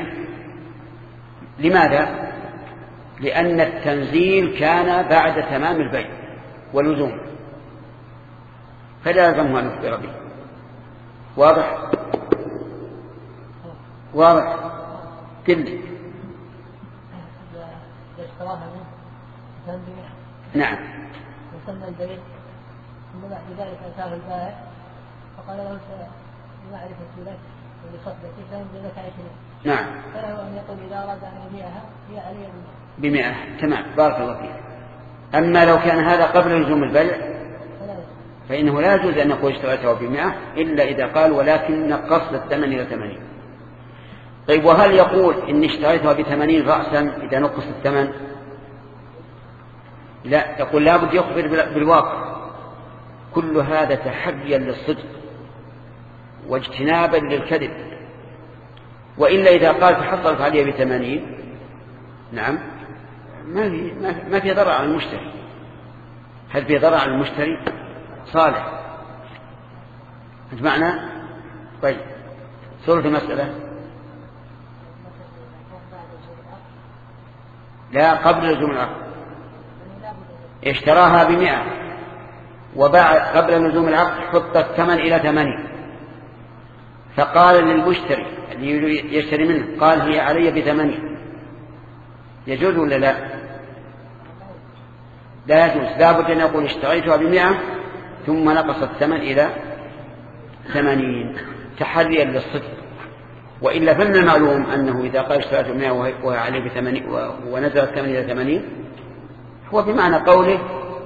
لماذا؟ لأن التنزيل كان بعد تمام البيع ولزوم، فلا يلزمه أن يخبر به. واضح؟ واضح؟ كله نعم. وصلنا البيت ثم بعد ذلك أتاه البائع فقال له بمعرفتي لك ولصحبتي سأنزل لك عشرين. نعم. فله أن يقول إذا أراد أن يبيعها هي علي بمئة. تمام، بارك الله فيك. أما لو كان هذا قبل لزوم البيع فإنه لا يجوز أن يقول اشتريته بمئة إلا إذا قال ولكن نقصت الثمن إلى ثمانين. طيب، وهل يقول إن اشتريتها بثمانين رأسا إذا نقص الثمن؟ لا، يقول لابد يخبر بالواقع. كل هذا تحريا للصدق واجتنابا للكذب، وإلا إذا قال تحصلت عليه بثمانين نعم ما في ما في ضرر على المشتري. هل في ضرر على المشتري؟ صالح. أجمعنا؟ طيب، سورة المسألة. لا، قبل لزوم العقد. اشتراها بمئة وباع قبل لزوم العقد حط الثمن إلى ثمانين، فقال للمشتري اللي يشتري منه قال هي علي بثمانين، يجوز ولا لا؟ لا يجوز. لا بد أن يقول اشتريتها بمئة ثم نقص الثمن إلى ثمانين تحريا للصدق، وإلا فمن المعلوم أنه إذا قال اشتريته بمئة وهي عليه بثمانين ونزل الثمن إلى ثمانين هو بمعنى قوله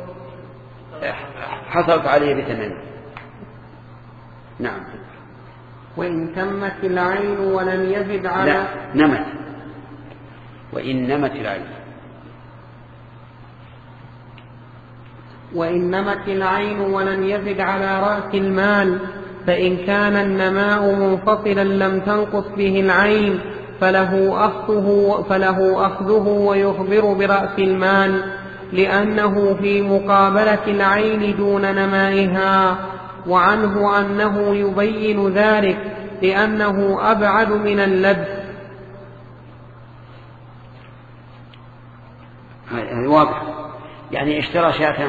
حصلت عليه بثمانين. نعم. وإن تمت العين ولم يزد على لا، نمت. وإن نمت العين وإن نمت العين ولم يزد على رأس المال، فإن كان النماء منفصلا لم تنقص به العين فله أخذه, فله أخذه ويخبر برأس المال، لأنه في مقابلة العين دون نمائها، وعنه أنه يبين ذلك لأنه أبعد من اللبس. هذا واضح. يعني اشترى شاة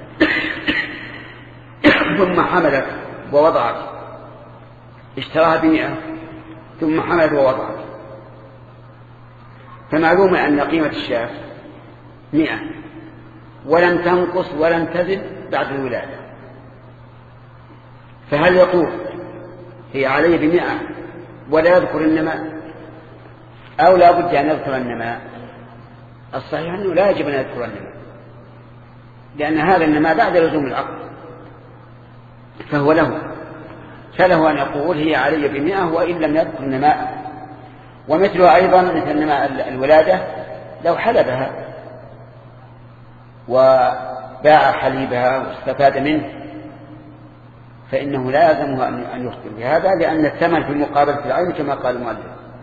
ثم حملت ووضعت، اشتراها بمئة ثم حملت ووضعت، فمعلوم أن قيمة الشاة مئة ولم تنقص ولم تزد بعد الولادة، فهل يقول هي علي بمئة ولا يذكر النماء، أو لا بد أن يذكر النماء؟ الصحيح أنه لا يجب أن يذكر النماء، لأن هذا النماء بعد لزوم العقد، فهو له فله أن يقول هي علي بمئة وإن لم يذكر النماء. ومثله أيضا مثل نماء الولادة، لو حلبها وباع حليبها واستفاد منه فإنه لا يلزمه أن يخبر بهذا، لأن الثمن في مقابلة العين كما قال المؤلف.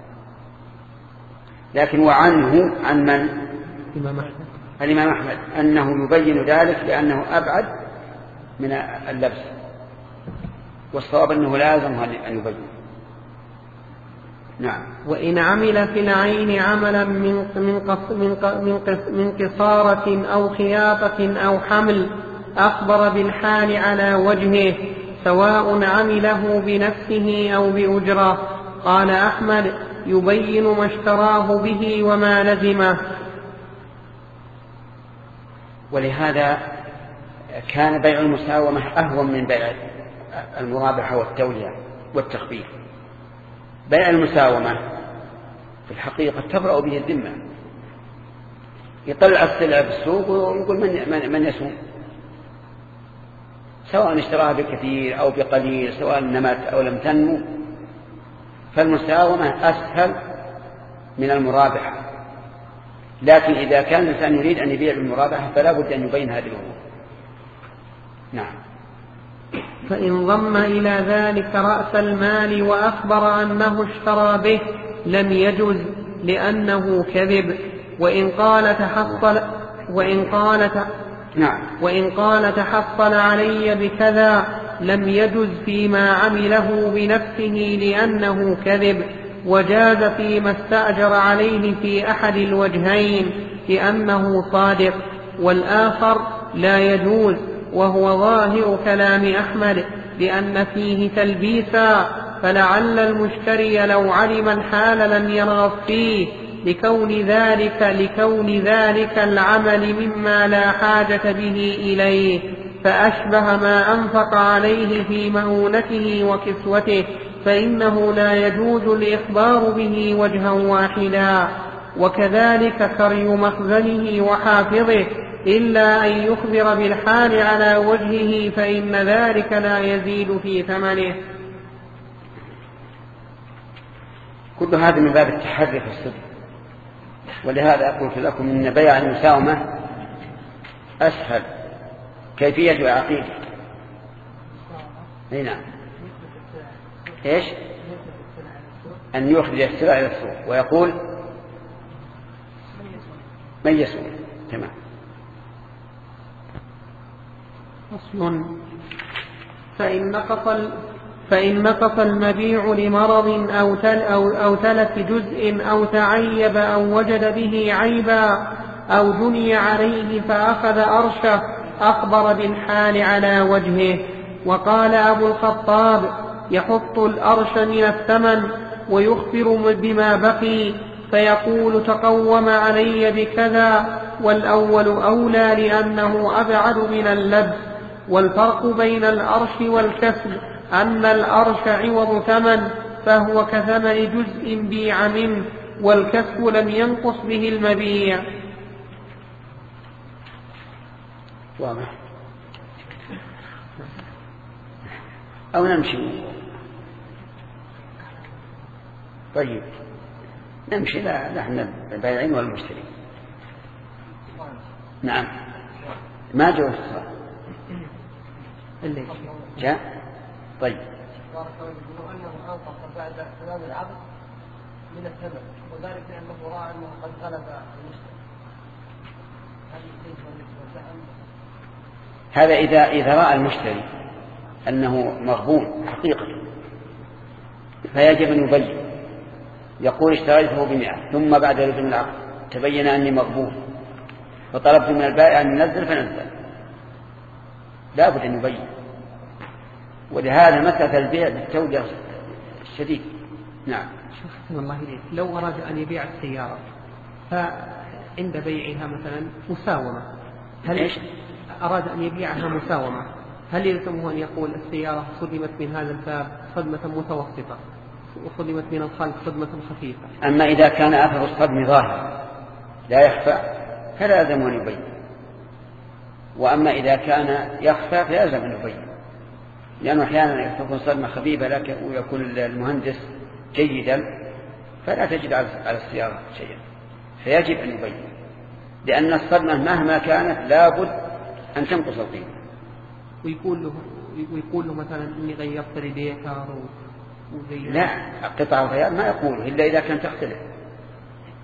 لكن وعنه عن من؟ الإمام أحمد أنه يبين ذلك لأنه أبعد من اللبس، والصواب أنه لا يلزمه أن يبين. نعم. وإن عمل في العين عملا من من قصارة أو خياطة أو حمل أخبر بالحال على وجهه سواء عمله بنفسه أو بأجرة. قال أحمد: يبين ما اشتراه به وما لزمه. ولهذا كان بيع المساومة أهون من بيع المرابحة والتولية والتخفيف. بيع المساومة في الحقيقة تبرأ به الذمة، يطلع السلع بالسوق ويقول من, من, من يسوم، سواء اشتراها بكثير أو بقليل، سواء نمت أو لم تنمو. فالمساومة أسهل من المرابحة، لكن إذا كان الإنسان يريد أن يبيع بالمرابحة فلا بد أن يبين هذه الأمور. نعم. فإن ضم إلى ذلك رأس المال وأخبر أنه اشترى به لم يجز لأنه كذب. وإن قال تحصل وإن قال ت... نعم. وإن قال تحصل علي بكذا لم يجز فيما عمله بنفسه لأنه كذب، وجاز فيما استأجر عليه في أحد الوجهين لأنه صادق، والآخر لا يجوز، وهو ظاهر كلام أحمد لأن فيه تلبيسا، فلعل المشتري لو علم الحال لم يرغب فيه لكون ذلك, لكون ذلك العمل مما لا حاجة به إليه، فأشبه ما أنفق عليه في مؤونته وكسوته، فإنه لا يجوز الإخبار به وجها واحدا. وكذلك كري مخزنه وحافظه إلا أن يخبر بالحال على وجهه، فإن ذلك لا يزيد في ثمنه. كل هذا من باب التحري في الصدق. ولهذا قلت لكم إن بيع المساومة أسهل. كيفية عقيدة؟ أي نعم. إيش؟ أن يخرج السلع إلى السوق ويقول من يسوق. تمام. فصل: فإن نقص فإن نقص المبيع لمرض أو, تل أو, أو تلف جزء أو تعيب أو وجد به عيبا أو جني عليه فأخذ أرشه أخبر بالحال على وجهه. وقال أبو الخطاب: يحط الأرش من الثمن ويخبر بما بقي فيقول تقوم علي بكذا، والأول أولى لأنه أبعد من اللبس. والفرق بين الأرش والكسب أن الأرش عوض ثمن فهو كثمن جزء بيع منه، والكسب لم ينقص به المبيع. واضح. أو نمشي. طيب نمشي. لا نحن البائعين والمشترين. نعم. ما جاء الصلاة جاء. طيب. أنه أنقص بعد تمام العقد من الثمن، وذلك لأنه رأى أنه قد غلب المشتري. هذا إذا إذا رأى المشتري أنه مغبون حقيقة، فيجب أن يبين. يقول اشتريته بمئة ثم بعد لزوم العقد تبين أني مغبون فطلبت من البائع أن ينزل فنزل، لا بد أن يبين. ولهذا مسألة البيع بالتوجه الشديد. نعم. شوف الله إليك، لو أراد أن يبيع السيارة فعند بيعها مثلا مساومة، هل إيش؟ أراد أن يبيعها مساومة، هل يلزمه أن يقول السيارة صدمت من هذا الباب صدمة متوسطة وصدمت من الخلف صدمة خفيفة؟ أما إذا كان أثر الصدم ظاهر لا يخفى فلا يلزم أن يبين، وأما إذا كان يخفى فيلزم أن يبين، لأنه أحيانا تكون صدمة خفيفة لكن ويكون المهندس جيدا فلا تجد على السيارة شيئا، فيجب أن يبين، لأن الصدمة مهما كانت لابد أن تنقص القيمة. ويقول له ويقول له مثلا إني غيرت ريديتر وغيرت. لا، قطع الغيار ما يقول إلا إذا كان تختلف،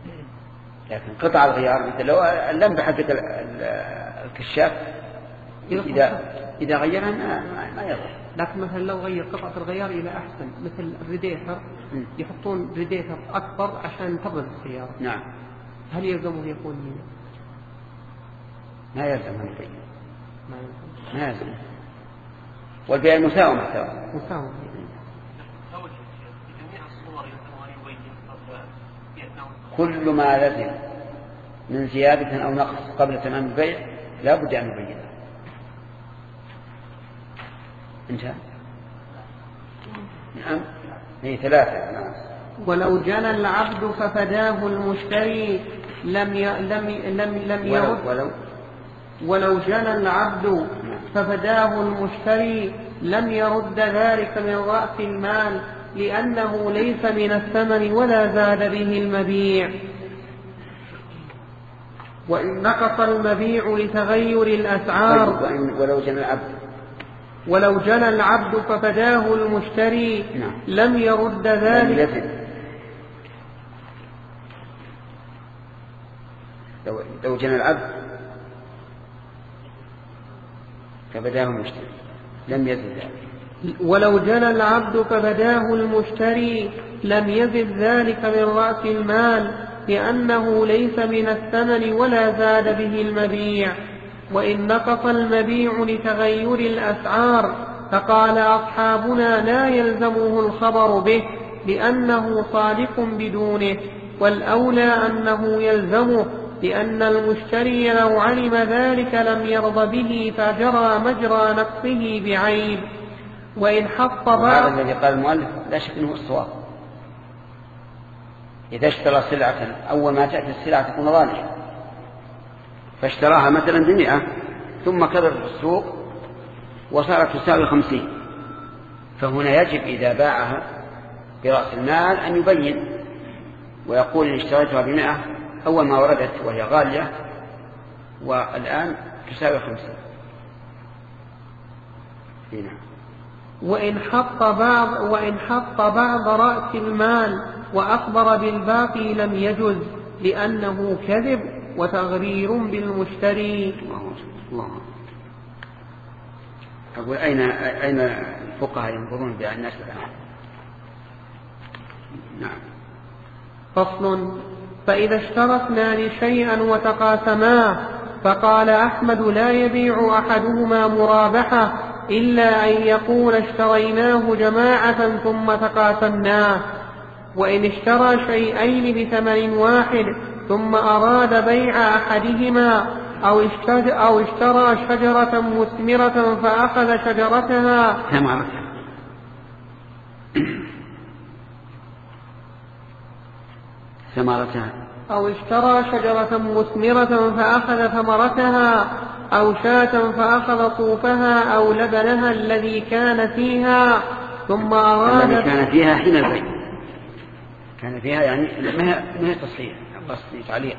لكن قطع الغيار مثل لو اللمبة حقت الكشاف إذا إذا غيرها ما, ما يضر. لكن مثلا لو غير قطعة الغيار إلى أحسن مثل الريديتر يحطون ريديتر أكبر عشان تبرد السيارة. نعم. هل يلزمه يكون منه؟ ما يلزم أن يبين. ما يلزم. ما يلزم. والبيع المساومة مساومة. كل ما لزم من زيادة أو نقص قبل تمام البيع لا بد أن يبينه. انتهى. نعم. هي ثلاثة. نعم. ولو جنى العبد ففداه المشتري لم ي... لم لم لم يرد. ولو ولو جنى العبد ففداه المشتري لم يرد ذلك من رأس المال لأنه ليس من الثمن ولا زاد به المبيع. وإن نقص المبيع لتغير الأسعار. ولو جنى العبد ولو جنى العبد ففداه المشتري نعم. لم يرد ذلك. لو لو جنى العبد ففداه المشتري لم يزد ذلك. ولو جنى العبد ففداه المشتري لم يزد ذلك من رأس المال لأنه ليس من الثمن ولا زاد به المبيع. وإن نقص المبيع لتغير الأسعار فقال أصحابنا لا يلزمه الخبر به لأنه صادق بدونه، والأولى أنه يلزمه لأن المشتري لو علم ذلك لم يرض به فجرى مجرى نقصه بعيب. وإن حط بعض هذا الذي قال المؤلف لا شك أنه الصواب. إذا اشترى سلعة أول ما تأتي السلعة تكون غالية فاشتراها مثلا بمئة ثم كبر في السوق وصارت تساوي خمسين، فهنا يجب إذا باعها برأس المال أن يبين ويقول إن اشتريتها بمئة أول ما وردت وهي غالية والآن تساوي خمسين. هنا. وإن حط بعض وإن حط بعض رأس المال وأخبر بالباقي لم يجز لأنه كذب وتغرير بالمشتري. الله. أقول أين أين الفقهاء ينظرون بأن الناس الآن؟ نعم. فصل. فإذا اشتركنا لشيئا وتقاسماه فقال أحمد لا يبيع أحدهما مرابحة إلا أن يقول اشتريناه جماعة ثم تقاسمناه. وإن اشترى شيئين بثمن واحد ثم أراد بيع أحدهما أو اشترى شجرة مثمرة فأخذ شجرتها ثمرتها أو اشترى شجرة مثمرة فأخذ ثمرتها أو شاة فأخذ صوفها أو لبنها الذي كان فيها ثم أراد الذي كان فيها حين البيع كان فيها يعني ما هي تصحيح قصدي تعليق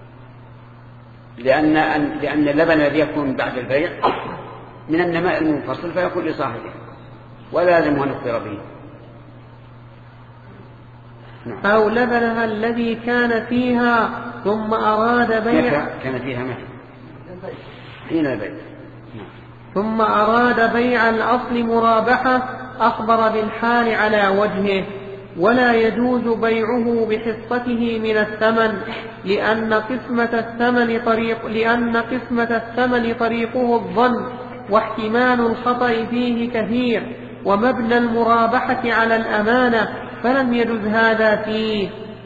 لأن لأن اللبن الذي يكون بعد البيع من النماء المنفصل فيكون لصاحبه ولا لازم أن يخبر به. أو لبنها الذي كان فيها ثم أراد بيع كان فيها متى حين البيع ثم أراد بيع الأصل مرابحة أخبر بالحال على وجهه. ولا يجوز بيعه بحصته من الثمن لأن قسمة الثمن طريق لأن قسمة الثمن طريقه الظن واحتمال الخطأ فيه كثير ومبنى المرابحة على الأمانة فلم يجوز هذا فيه.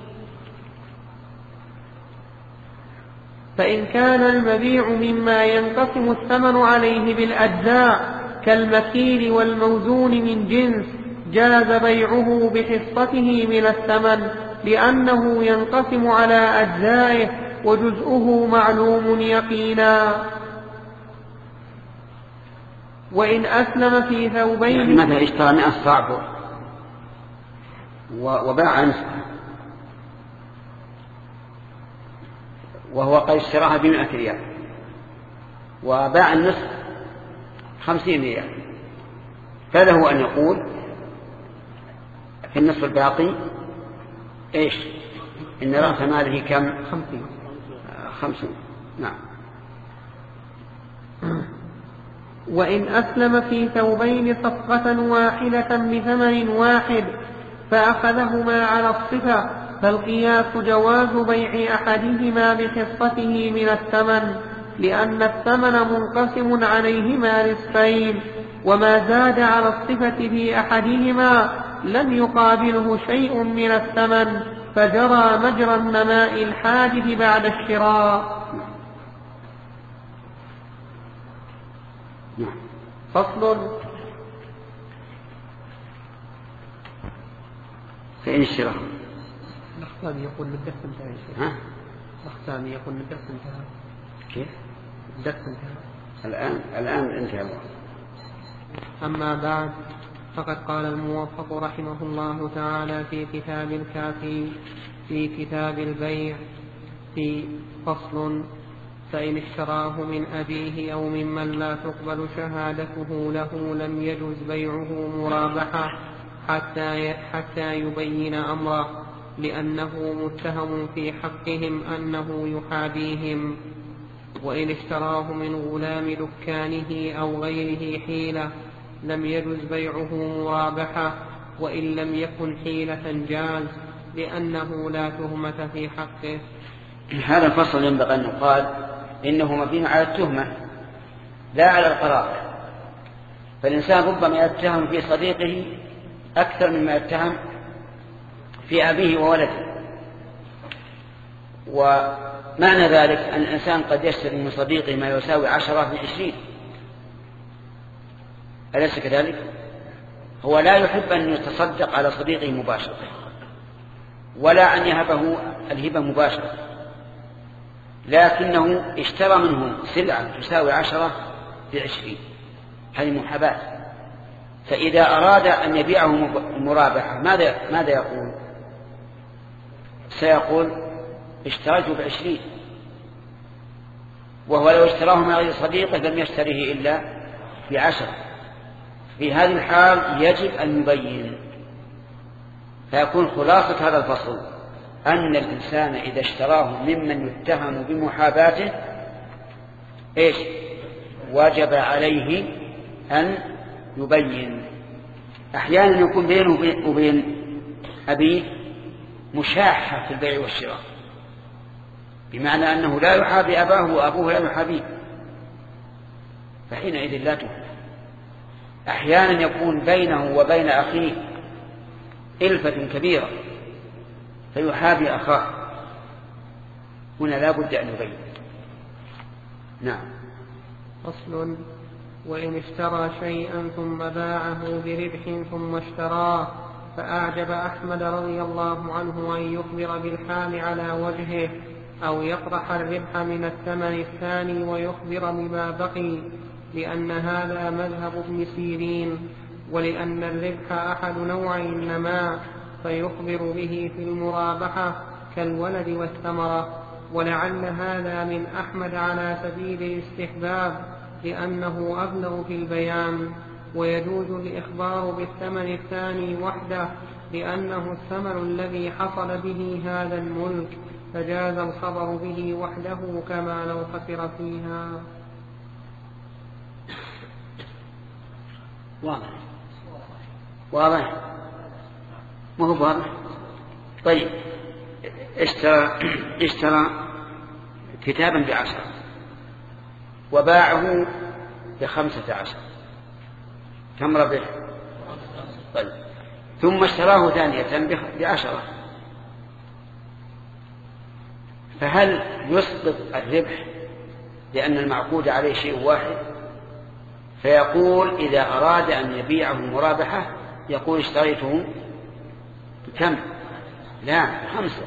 فإن كان المبيع مما ينقسم الثمن عليه بالأجزاء كالمكيل والموزون من جنس جاز بيعه بحصته من الثمن لأنه ينقسم على أجزائه وجزءه معلوم يقينا. وإن أسلم في ثوبين يعني مثلا اشترى مئة صاع وباع نصفها وهو قد اشتراها بمئة ريال وباع النصف خمسين ريال فله أن يقول في النصف الباقي إيش إن رأس ماله كم خمسين خمسون. نعم. وإن أسلم في ثوبين صفقة واحدة بثمن واحد فأخذهما على الصفة فالقياس جواز بيع أحدهما بحصته من الثمن، لأن الثمن منقسم عليهما نصفين، وما زاد على الصفة في أحدهما لم يقابله شيء من الثمن، فجرى مجرى النماء الحادث بعد الشراء. فصل. فإن الشراء الأخ يقول الدرس انتهى يا شيخ. ها؟ الأخ يقول الدرس انتهى. كيف؟ الدرس انتهى. الآن الآن انتهى الوقت. أما بعد، فقد قال الموفق رحمه الله تعالى في كتاب الكافي في كتاب البيع في فصل: فإن اشتراه من أبيه أو ممن لا تقبل شهادته له لم يجز بيعه مرابحة حتى حتى يبين أمره، لأنه متهم في حقهم أنه يحابيهم. وإن اشتراه من غلام دكانه أو غيره حيلة لم يجز بيعه مرابحة، وإن لم يكن حيلة جاز، لأنه لا تهمة في حقه. هذا الفصل ينبغي أن يقال إنه مبني على التهمة لا على القرار. فالإنسان ربما يتهم في صديقه أكثر مما يتهم في أبيه وولده، ومعنى ذلك أن الإنسان قد يشتري من صديقه ما يساوي عشرة بعشرين، أليس كذلك؟ هو لا يحب أن يتصدق على صديقه مباشرة ولا أن يهبه الهبة مباشرة، لكنه اشترى منه سلعة تساوي عشرة بعشرين، هذه محاباة. فإذا أراد أن يبيعه مرابحة ماذا ماذا يقول؟ سيقول اشتريته بعشرين، وهو لو اشتراه من غير صديقه لم يشتريه إلا بعشرة. في هذه الحال يجب أن يبين. فيكون خلاصة هذا الفصل أن الإنسان إذا اشتراه ممن يتهم بمحاباته إيش؟ وجب عليه أن يبين. أحيانا يكون بينه وبين أبيه مشاحة في البيع والشراء، بمعنى أنه لا يحابي أباه وأبوه لا يحابيه، فحينئذ لا تهمة. أحيانا يكون بينه وبين أخيه إلفة كبيرة فيحابي أخاه، هنا لا بد أن يبين. نعم. فصل: وإن اشترى شيئا ثم باعه بربح ثم اشتراه فأعجب أحمد رضي الله عنه أن يخبر بالحال على وجهه، أو يطرح الربح من الثمن الثاني ويخبر بما بقي، لأن هذا مذهب ابن سيرين، ولأن الربح أحد نوعي النماء فيخبر به في المرابحة كالولد والثمرة، ولعل هذا من أحمد على سبيل الاستحباب لأنه أبلغ في البيان، ويجوز الإخبار بالثمن الثاني وحده لأنه الثمن الذي حصل به هذا الملك، فجاز الخبر به وحده كما لو خسر فيها. واضح واضح ما هو واضح؟ طيب، اشترى اشترى كتابا بعشرة وباعه بخمسة عشر، كم ربح؟ طيب، ثم اشتراه ثانية بعشرة، فهل يسقط الربح لأن المعقود عليه شيء واحد؟ فيقول إذا أراد أن يبيعه مرابحة يقول اشتريته بكم؟ لا، خمسة،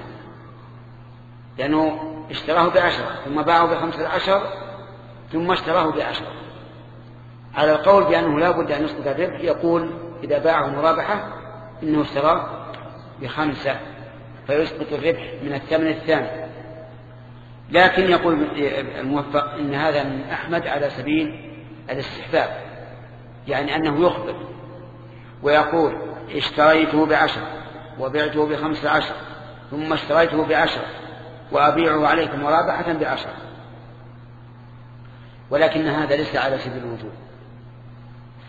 لأنه اشتراه بعشرة ثم باعه بخمسة عشر ثم اشتراه بعشرة. على القول بأنه لا بد أن يسقط الربح يقول إذا باعه مرابحة إنه اشتراه بخمسة فيسقط الربح من الثمن الثاني. لكن يقول الموفق إن هذا من أحمد على سبيل الاستحباب، يعني أنه يخبر ويقول اشتريته بعشر وبعته بخمسة عشر ثم اشتريته بعشر وأبيعه عليكم مرابحة بعشر، ولكن هذا ليس على سبيل الوجوب،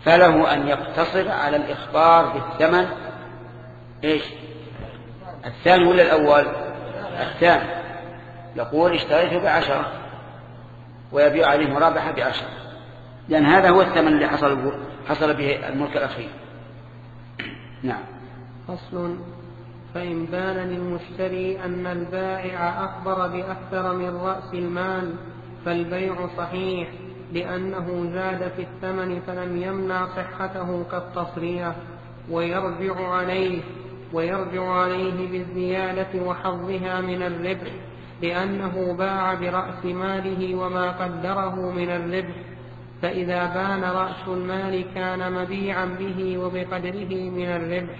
فله أن يقتصر على الإخبار بالثمن إيش الثاني ولا الأول؟ الثاني. يقول اشتريته بعشرة ويبيع عليه مرابحة بعشرة، لأن هذا هو الثمن اللي حصل حصل به الملك الأخير. نعم. فصل. فإن بان للمشتري أن البائع أخبر بأكثر من رأس المال فالبيع صحيح، لأنه زاد في الثمن فلم يمنع صحته كالتصرية، ويرجع عليه ويرجع عليه بالزيادة وحظها من الربح، لأنه باع برأس ماله وما قدره من الربح. فإذا بان رأس المال كان مبيعا به وبقدره من الربح.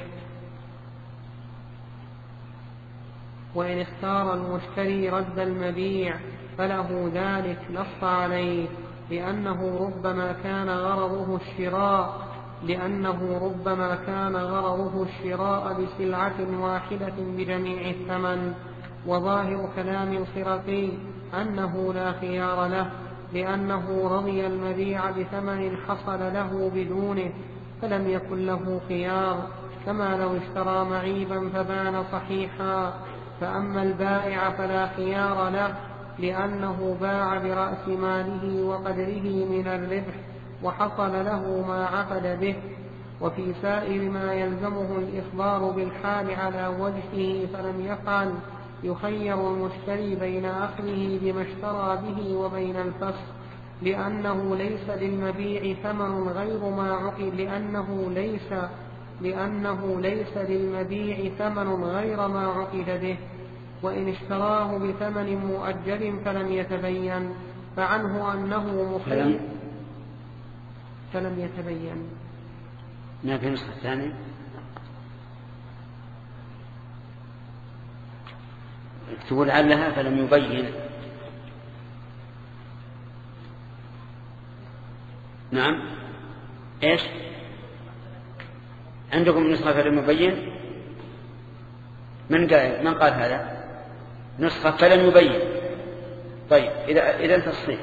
وإن اختار المشتري رد المبيع فله ذلك، نص عليه، لأنه ربما كان غرضه الشراء لأنه ربما كان غرضه الشراء بسلعة واحدة بجميع الثمن. وظاهر كلام الخرقي أنه لا خيار له، لأنه رضي المبيع بثمن حصل له بدونه فلم يكن له خيار، كما لو اشترى معيبا فبان صحيحا. فأما البائع فلا خيار له، لأنه باع برأس ماله وقدره من الربح وحصل له ما عقد به. وفي سائر ما يلزمه الإخبار بالحال على وجهه فلم يفعل، يخير المشتري بين أخذه بما اشترى به وبين الفسخ، لأنه ليس للمبيع ثمن غير ما عقد لأنه ليس لأنه ليس للمبيع ثمن غير ما عقد به. وإن اشتراه بثمن مؤجل فلم يتبين، فعنه أنه مخير فلم يتبين. ما في النسخة الثانية اكتبوا لعلها فلم يبين. نعم. ايش عندكم النسخة فلم يبين؟ من قال من قال هذا؟ نسخة فلم يبين. طيب إذا إذا تصحيح.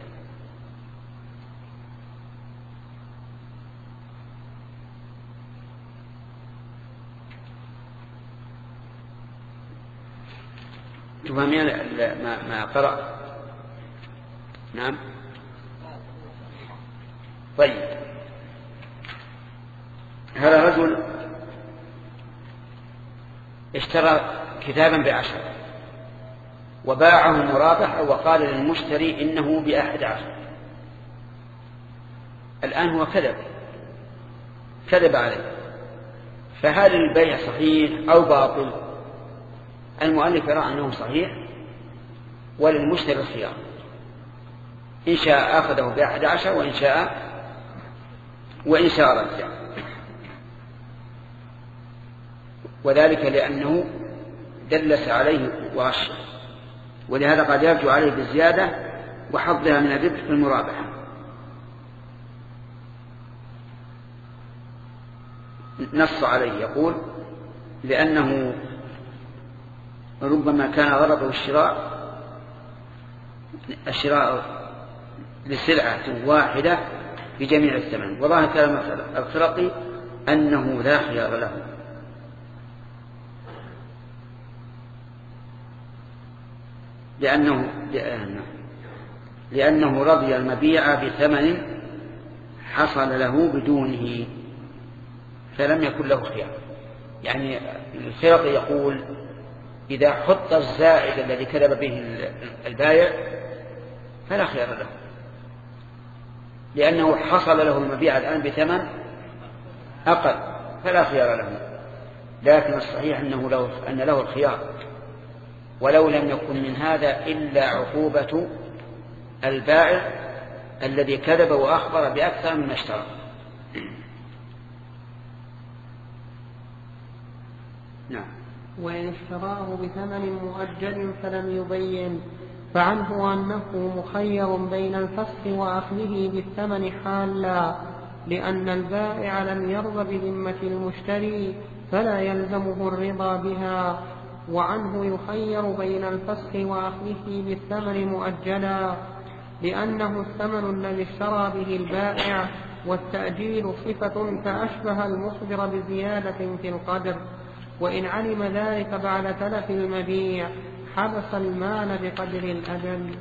تفهمين ما ما قرأ؟ نعم. طيب هذا رجل اشترى كتابا بعشر وباعه مرابح وقال للمشتري إنه بأحد عشر. الآن هو كذب كذب عليه، فهل البيع صحيح أو باطل؟ المؤلف يرى أنه صحيح وللمشتري الخيار، إن شاء أخذه بأحد عشر وإن شاء وإن شاء رجع، وذلك لأنه دلس عليه وغشه، ولهذا قد يرجع عليه بالزيادة وحظها من الربح في المرابحة. نص عليه يقول لأنه ربما كان غرضه الشراء الشراء لسلعة واحدة بجميع الثمن. وظاهر كلام الخرقي أنه لا خيار له، لأنه لأنه رضي المبيع بثمن حصل له بدونه فلم يكن له خيار. يعني الخرقي يقول إذا حط الزائد الذي كذب به البائع فلا خيار له، لأنه حصل له المبيع الآن بثمن أقل فلا خيار له. لكن الصحيح أنه له أن له الخيار، ولو لم يكن من هذا إلا عقوبة البائع الذي كذب وأخبر بأكثر مما اشترى. نعم. وإن اشتراه بثمن مؤجل فلم يبين، فعنه أنه مخير بين الفسخ وأخذه بالثمن حالا، لأن البائع لم يرض بذمة المشتري فلا يلزمه الرضا بها. وعنه يخير بين الفسخ وأخذه بالثمن مؤجلا، لأنه الثمن الذي اشترى به البائع والتأجيل صفة فأشبه المخبر بزيادة في القدر، وإن علم ذلك بعد تلف المبيع حبس المال بقدر الأجل.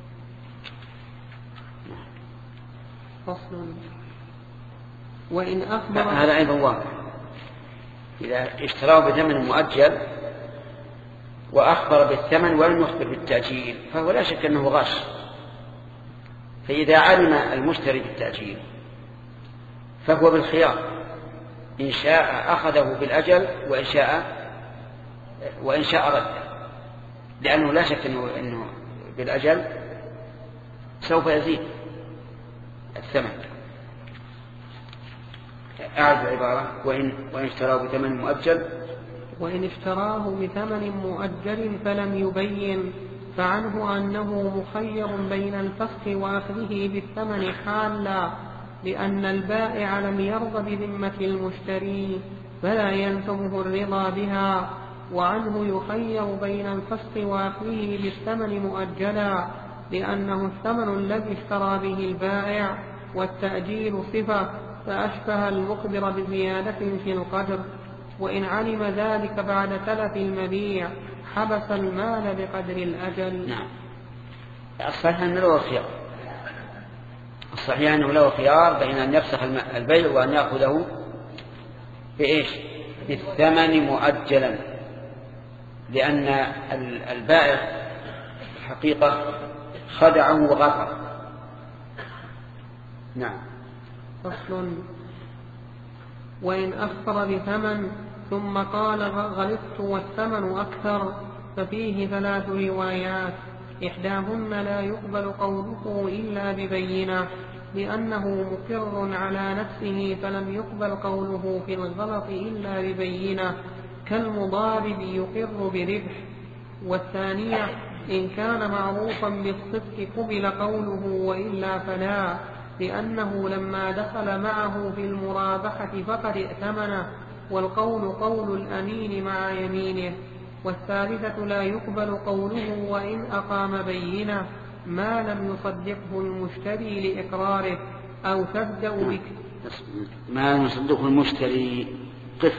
فصل. وإن أخبر هذا أيضا واضح، إذا اشتراه بثمن مؤجل وأخبر بالثمن ولم يخبر بالتأجيل فهو لا شك أنه غش. فإذا علم المشتري بالتأجيل فهو بالخيار، إن شاء أخذه بالأجل وإن شاء وإن شاء رده، لأنه لا شك أنه, إنه بالأجل سوف يزيد الثمن. أعد العبارة: وإن, وإن اشتراه بثمن مؤجل وإن اشتراه بثمن مؤجل فلم يبين فعنه أنه مخير بين الفسخ وأخذه بالثمن حالا، لأن البائع لم يرض بذمة المشتري فلا يلزمه الرضا بها، وعنه يخير بين الفسخ وأخذه بالثمن مؤجلا، لأنه الثمن الذي اشترى به البائع، والتأجيل صفة فأشبه المخبر بزيادة في القدر، وإن علم ذلك بعد تلف المبيع حبس المال بقدر الأجل. نعم. الصحيح أنه له خيار، الصحيح أنه له خيار بين أن يفسخ البيع وأن يأخذه بإيش؟ بالثمن مؤجلا، لأن البائع حقيقة خدعه وغفر. نعم. فصل. وإن أخبر بثمن ثم قال غلطت والثمن أكثر ففيه ثلاث روايات، إحداهن لا يقبل قوله إلا ببينة لأنه مقر على نفسه فلم يقبل قوله في الغلط إلا ببينة كالمضارب يقر بربح، والثانية إن كان معروفا بالصدق قبل قوله وإلا فلا، لأنه لما دخل معه في المرابحة فقد ائتمنه، والقول قول الأمين مع يمينه. والثالثة لا يقبل قوله وإن أقام بينة ما لم يصدقه المشتري لإقراره أو تبدأ بك ما لم يصدقه المشتري قف.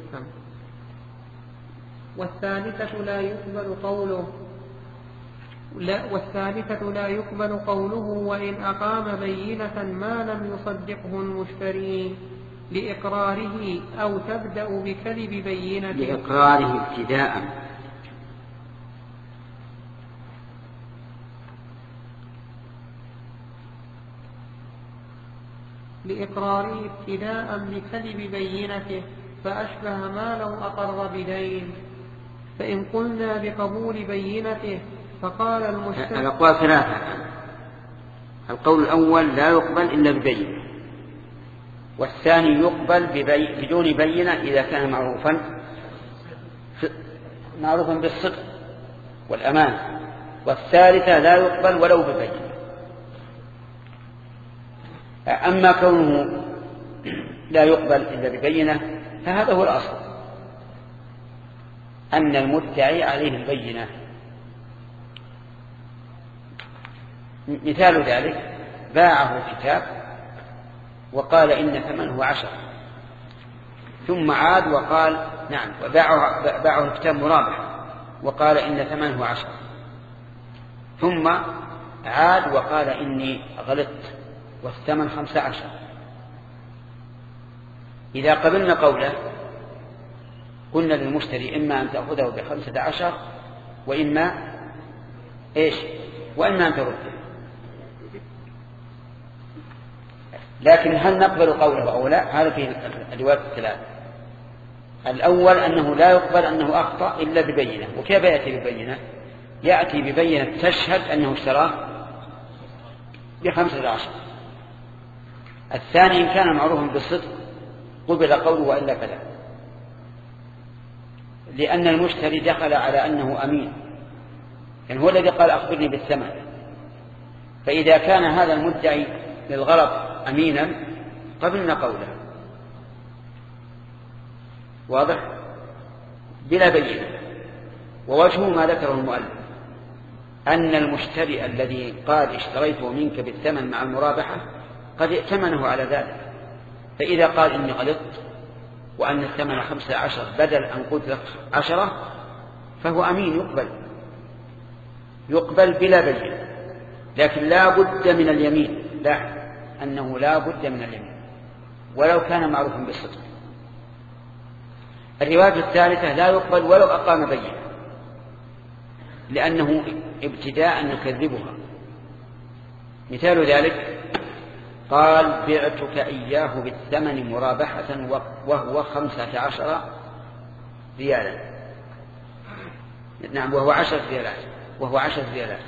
والثالثة لا يقبل قوله لا والثالثة لا يقبل قوله وإن أقام بينة ما لم يصدقه المشتري لإقراره أو تبدأ بكذب بينة لإقراره ابتداء. لإقراره ابتداء بكذب بينته فأشبه ما لو أقر بدين. فإن قلنا بقبول بينته فقال المشتري. الأقوال ثلاثة. القول الأول لا يقبل إلا ببينة، والثاني يقبل ببي... بدون بينة إذا كان معروفا معروفا بالصدق والأمان، والثالثة لا يقبل ولو ببينة. أما كونه لا يقبل إلا ببينة فهذا هو الأصل، أن المدعي عليه البينة. مثال ذلك باعه كتاب وقال إن ثمنه عشر، ثم عاد وقال نعم وباعه باعه الكتاب مرابح وقال إن ثمنه عشر، ثم عاد وقال إني غلطت والثمن خمسة عشر. إذا قبلنا قوله قلنا للمشتري إما أن تأخذه بخمسة عشر وإما إيش وإما أن ترده. لكن هل نقبل قوله أو لا؟ هذا فيه الروايات الثلاث. الأول أنه لا يقبل أنه أخطأ إلا ببينة. وكيف يأتي ببينة؟ يأتي ببينة تشهد أنه اشتراه بخمسة عشر. الثاني إن كان معروفا بالصدق قبل قوله وإلا فلا، لأن المشتري دخل على أنه أمين، يعني هو الذي قال أخبرني بالثمن، فإذا كان هذا المدعي للغلط أمينا قبلنا قوله واضح بلا بينة. ووجه ما ذكره المؤلف أن المشتري الذي قال اشتريته منك بالثمن مع المرابحة قد ائتمنه على ذلك. فإذا قال إني غلطت وأن الثمن خمسة عشر بدل أن قلت لك عشرة فهو أمين يقبل يقبل بلا بينة، لكن لا بد من اليمين، لا أنه لا بد من اليمين ولو كان معروفا بالصدق. الرواية الثالثة لا يقبل ولو أقام بينة، لأنه ابتداء يكذبها. مثال ذلك قال بعتك إياه بالثمن مرابحة وهو خمسة عشر ريالا، نعم وهو عشر ريالات وهو عشر ريالات،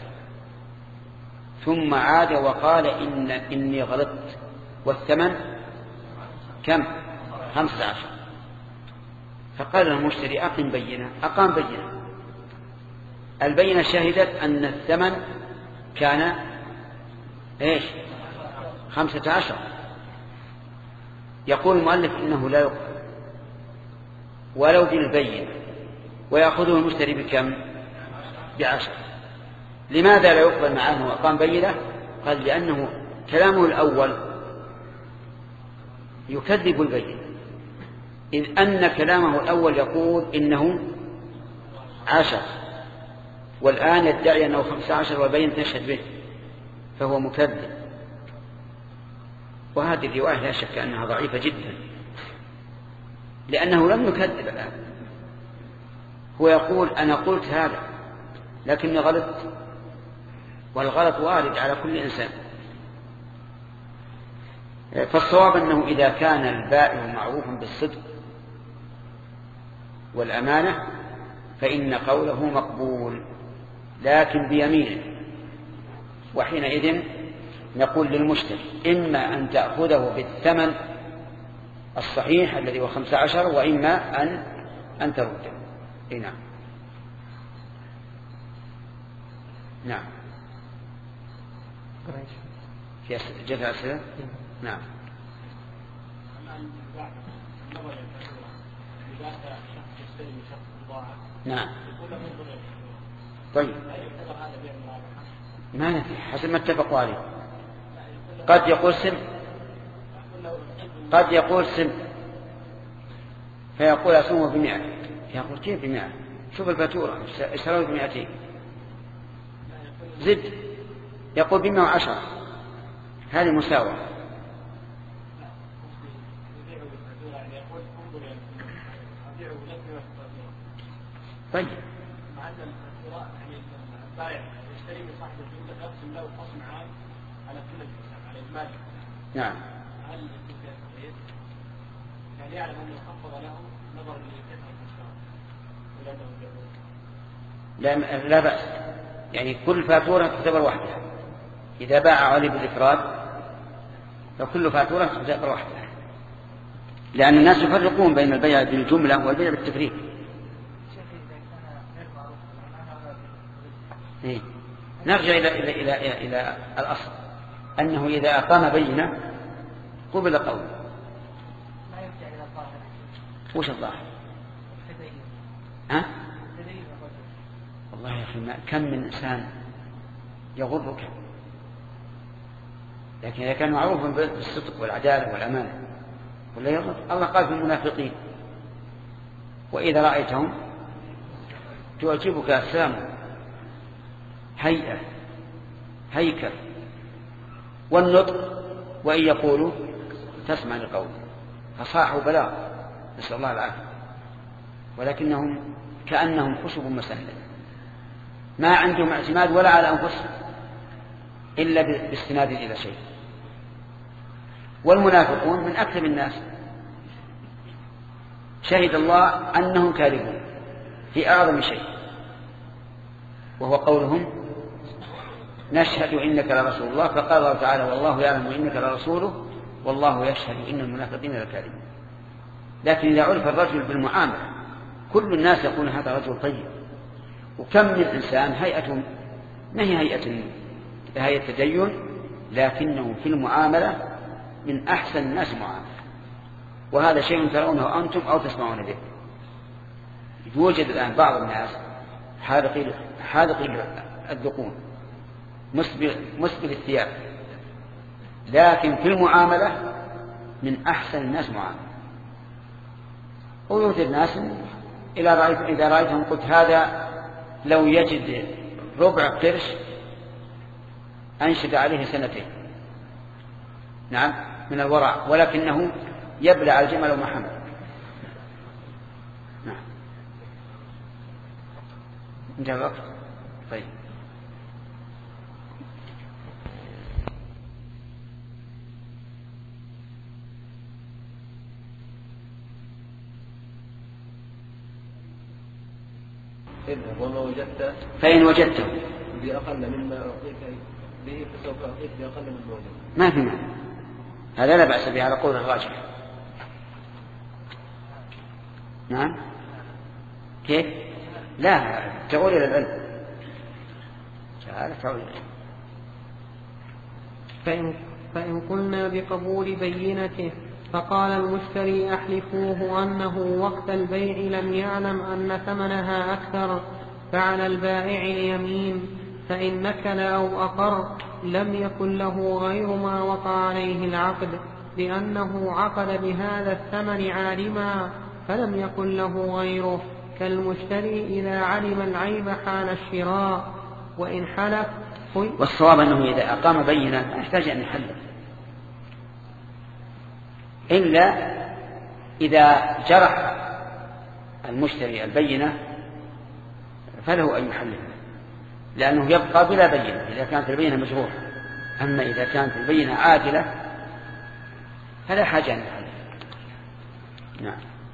ثم عاد وقال إن إني غلطت والثمن كم؟ خمسة عشر. فقال المشتري أقم بينة، أقام بينة. البينة شهدت أن الثمن كان إيش؟ خمسة عشر. يقول المؤلف إنه لا يقبل ولو بالبينة، ويأخذه المشتري بكم؟ بعشر. لماذا لا يقبل معه وأقام بينة؟ قال لأنه كلامه الأول يكذب البينة، إذ أن كلامه الأول يقول إنه عشر، والآن يدعي أنه خمسة عشر والبينة تشهد به، فهو مكذب. وهذه الرواية لا شك أنها ضعيفة جدا، لأنه لم يكذب الآن، هو يقول أنا قلت هذا لكني غلطت، والغلط وارد على كل إنسان. فالصواب أنه إذا كان البائع معروفا بالصدق والأمانة فإن قوله مقبول، لكن بيمينه. وحينئذ نقول للمشتري إما أن تأخذه بالثمن الصحيح الذي هو خمسة عشر، وإما أن أن ترده. نعم نعم في جزء أسئلة. نعم نعم طيب ما نفي حسب ما اتفقوا عليه. قد يقول سم قد يقول سم فيقول أسمه بمئة، يقول كيف بمئة؟ شوف الفاتورة اشتروا بمئتين زد، يقول بمئة وعشرة، هذه مساواة. طيب نعم يعني يعلم أنه خفض له نظرا لا لا بأس، يعني كل فاتورة تعتبر وحدها. إذا باع عليه بالإفراد فكل فاتورة تعتبر وحدها، لأن الناس يفرقون بين البيع بالجملة والبيع بالتفريق. إيه؟ نرجع إلى إلى إلى إلى, إلى الأصل أنه إذا أقام بينة قبل قوله. وش الظاهر؟ ها؟ والله يا أخي كم من إنسان يغرك، لكن إذا كان معروفا بالصدق والعدالة والأمانة ولا يغرك. الله قال في المنافقين وإذا رأيتهم تعجبك أجسامهم هيئة هيكل والنطق وإن يقولوا تسمع لقول، فصاحوا بلاغ نسأل الله العافية، ولكنهم كأنهم خشب مسندة ما عندهم اعتماد ولا على أنفسهم إلا باستناد إلى شيء. والمنافقون من أكثر الناس شهد الله أنهم كاذبون في أعظم شيء، وهو قولهم نشهد إنك لرسول الله، فقال الله تعالى والله يعلم إنك لرسوله والله يشهد إن المنافقين لكاذبون. لكن إذا عرف الرجل بالمعاملة كل الناس يقول هذا رجل طيب. وكم من إنسان هيئة ما هي هيئة هيئة تدين، لكنه في المعاملة من أحسن الناس معاملة، وهذا شيء ترونه أنتم أو تسمعون به. يوجد الآن بعض الناس حالقي حالقي الذقون مسبل مسبل الثياب لكن في المعاملة من أحسن الناس معاملة. ويوجد ناس إذا رأيت إذا رأيتهم قلت هذا لو يجد ربع قرش أنشد عليه سنتين، نعم، من الورع، ولكنه يبلع الجمل وما حمل. نعم. انتهى الوقت. طيب. وما وجدت فإن وجدته بأقل مما أعطيك به فسوف أعطيك بأقل مما وجدت. ما في معنى، هذا لا بأس به على قول الراجح. نعم. كيف؟ لا، تعود إلى العلم. تعال تعود إلى العلم. فإن, فإن قلنا بقبول بينته فقال المشتري أحلفوه أنه وقت البيع لم يعلم أن ثمنها أكثر، فعلى البائع اليمين، فإن نكل أو أقر لم يكن له غير ما وقع عليه العقد، لأنه عقد بهذا الثمن عالما فلم يكن له غيره، كالمشتري إذا علم العيب حال الشراء. وإن حلف. والصواب أنه إذا أقام بينة يحتاج أن يحلف، إلا إذا جرح المشتري البينة فله أن يحلف، لأنه يبقى بلا بينة إذا كانت البينة مجروحة. أما إذا كانت البينة عادلة فلا حاجة أن يحلف. نعم.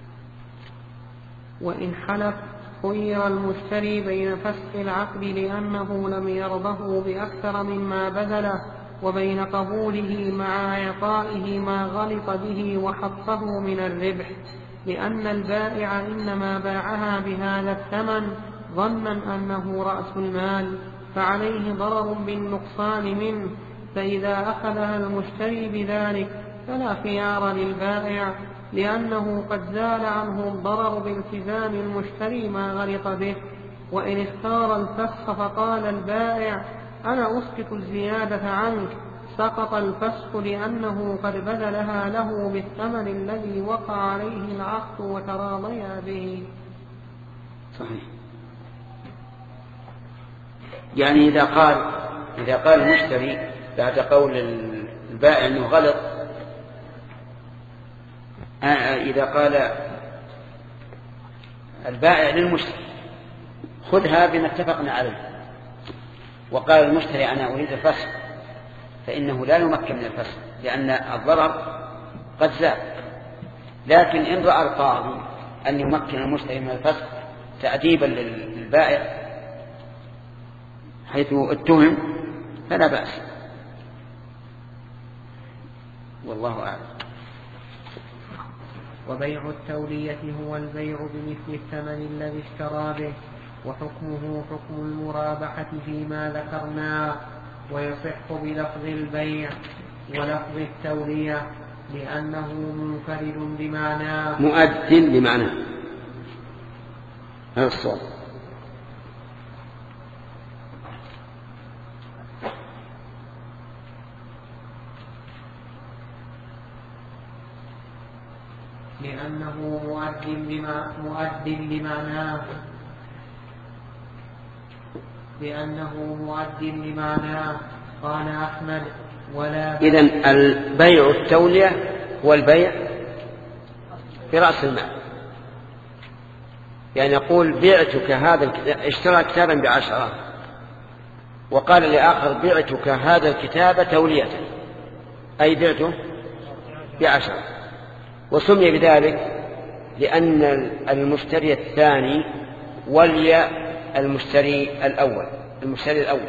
وإن حلف خير المشتري بين فسخ العقد لأنه لم يرضه بأكثر مما بذله، وبين قبوله مع إعطائه ما غلط به وحقه من الربح، لأن البائع إنما باعها بهذا الثمن ظنا أنه رأس المال، فعليه ضرر بالنقصان منه، فإذا أخذها المشتري بذلك فلا خيار للبائع، لأنه قد زال عنه الضرر بالتزام المشتري ما غلط به. وإن اختار الفسخ فقال البائع أنا أسقط الزيادة عنك، سقط الفسخ لأنه قد بذلها له بالثمن الذي وقع عليه العقد وتراضيا به. صحيح. يعني إذا قال إذا قال المشتري بعد قول البائع أنه غلط، إذا قال البائع للمشتري خذها بما اتفقنا عليه، وقال المشتري أنا أريد الفسخ، فإنه لا يمكن من الفسخ لأن الضرر قد زال. لكن إن رأى القاضي أن يمكن المشتري من الفسخ تأديبا للبائع حيث اتهم فلا بأس، والله أعلم. وبيع التولية هو البيع بمثل الثمن الذي اشترى به، وحكمه حكم المرابحة فيما ذكرنا، ويصح بلفظ البيع ولفظ التولية لأنه منفرد بمعناه مؤد بمعناه. هذا الصواب. لأنه مؤد بما مؤد بمعناه لأنه مؤد بمعناه. قال أحمد ولا. إذن البيع التولية هو البيع برأس المال، يعني يقول بعتك هذا الكتاب، اشترى كتابا بعشرة وقال لآخر بعتك هذا الكتاب تولية، أي بعته بعشرة، وسمي بذلك لأن المشتري الثاني ولي المشتري الأول المشتري الأول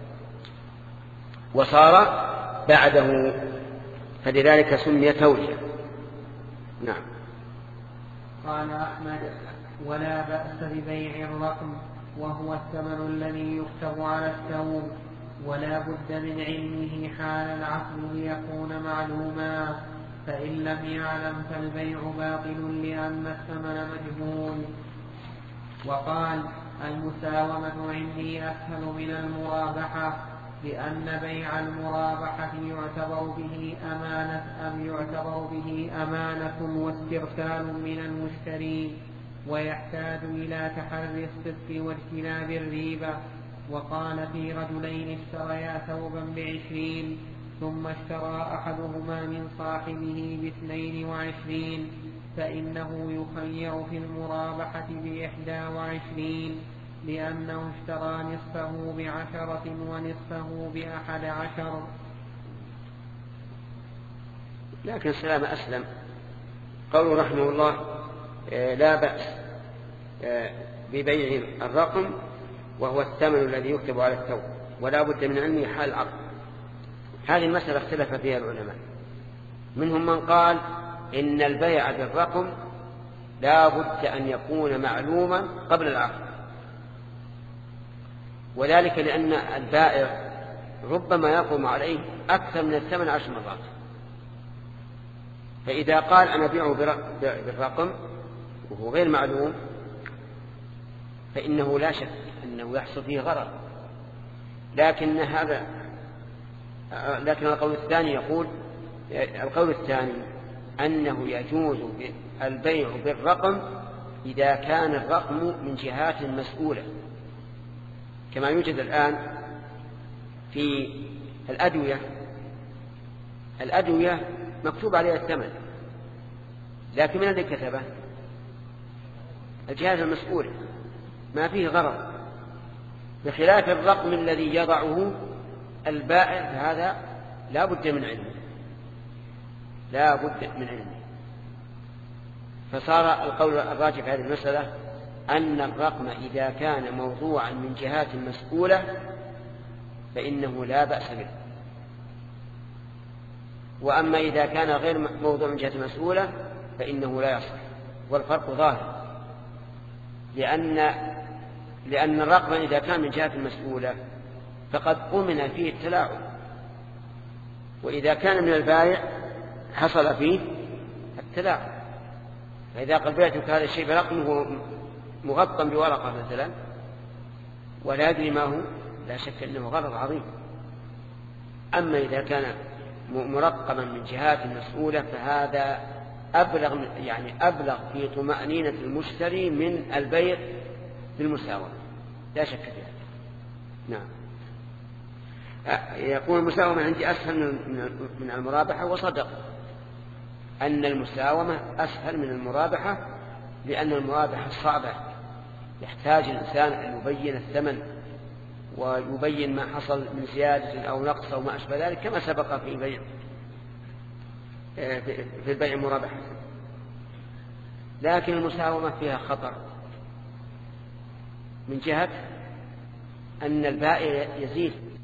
وصار بعده، فلذلك سمي تولية. نعم. قال أحمد ولا بأس ببيع الرقم وهو الثمن الذي يكتب على الثوب، ولا بد من علمه حال العقد ليكون معلوما، فإن لم يعلم فالبيع باطل لأن الثمن مجهول. وقال المساومة عندي أسهل من المرابحة، لأن بيع المرابحة يعتبر به أمانة أم يعتبر به أمانة واسترسال من المشتري، ويحتاج إلى تحري الصدق واجتناب الريبة. وقال في رجلين اشتريا ثوبا بعشرين ثم اشترى أحدهما من صاحبه باثنين وعشرين فإنه يخير في المرابحة بإحدى وعشرين، لأنه اشترى نصفه بعشرة ونصفه بأحد عشر. لكن السلام أسلم. قوله رحمه الله لا بأس ببيع الرقم وهو الثمن الذي يكتب على الثوب، ولا بد من علمه حال العقد. هذه المسألة اختلف فيها العلماء، منهم من قال إن البيع بالرقم لا بد أن يكون معلوما قبل العقد، وذلك لأن البائع ربما يقوم عليه أكثر من الثمن عشر مرات. فإذا قال أنا بيعه بالرقم وهو غير معلوم فإنه لا شك أنه يحصل فيه غرر. لكن هذا لكن القول الثاني يقول القول الثاني أنه يجوز البيع بالرقم إذا كان الرقم من جهات مسؤولة، كما يوجد الآن في الأدوية. الأدوية مكتوب عليها الثمن، لكن من الذي كتبه؟ الجهات المسؤولة، ما فيه غرض، بخلاف الرقم الذي يضعه البائع، فهذا لا بد من علمه لا بد من علمه فصار القول الراجح في هذه المسألة أن الرقم إذا كان موضوعا من جهات مسؤولة فإنه لا بأس به، وأما إذا كان غير موضوع من جهة مسؤولة فإنه لا يصح. والفرق ظاهر، لأن لأن الرقم إذا كان من جهة مسؤولة فقد أمن فيه التلاعب، وإذا كان من البائع حصل فيه التلاعب. فإذا قال بعتك هذا الشيء برقمه مغطى بورقة مثلا ولا يدري ما هو، لا شك أنه غلط عظيم. أما إذا كان مرقما من جهات مسؤولة فهذا أبلغ يعني أبلغ في طمأنينة المشتري من البيع بالمساواة، لا شك في هذا. نعم. يقول المساومة عندي أسهل من المرابحة، وصدق أن المساومة أسهل من المرابحة، لأن المرابحة صعبة، يحتاج الإنسان أن يبين الثمن ويبين ما حصل من زيادة أو نقص أو ما أشبه ذلك، كما سبق في البيع في البيع المرابحة. لكن المساومة فيها خطر من جهة أن البائع يزيد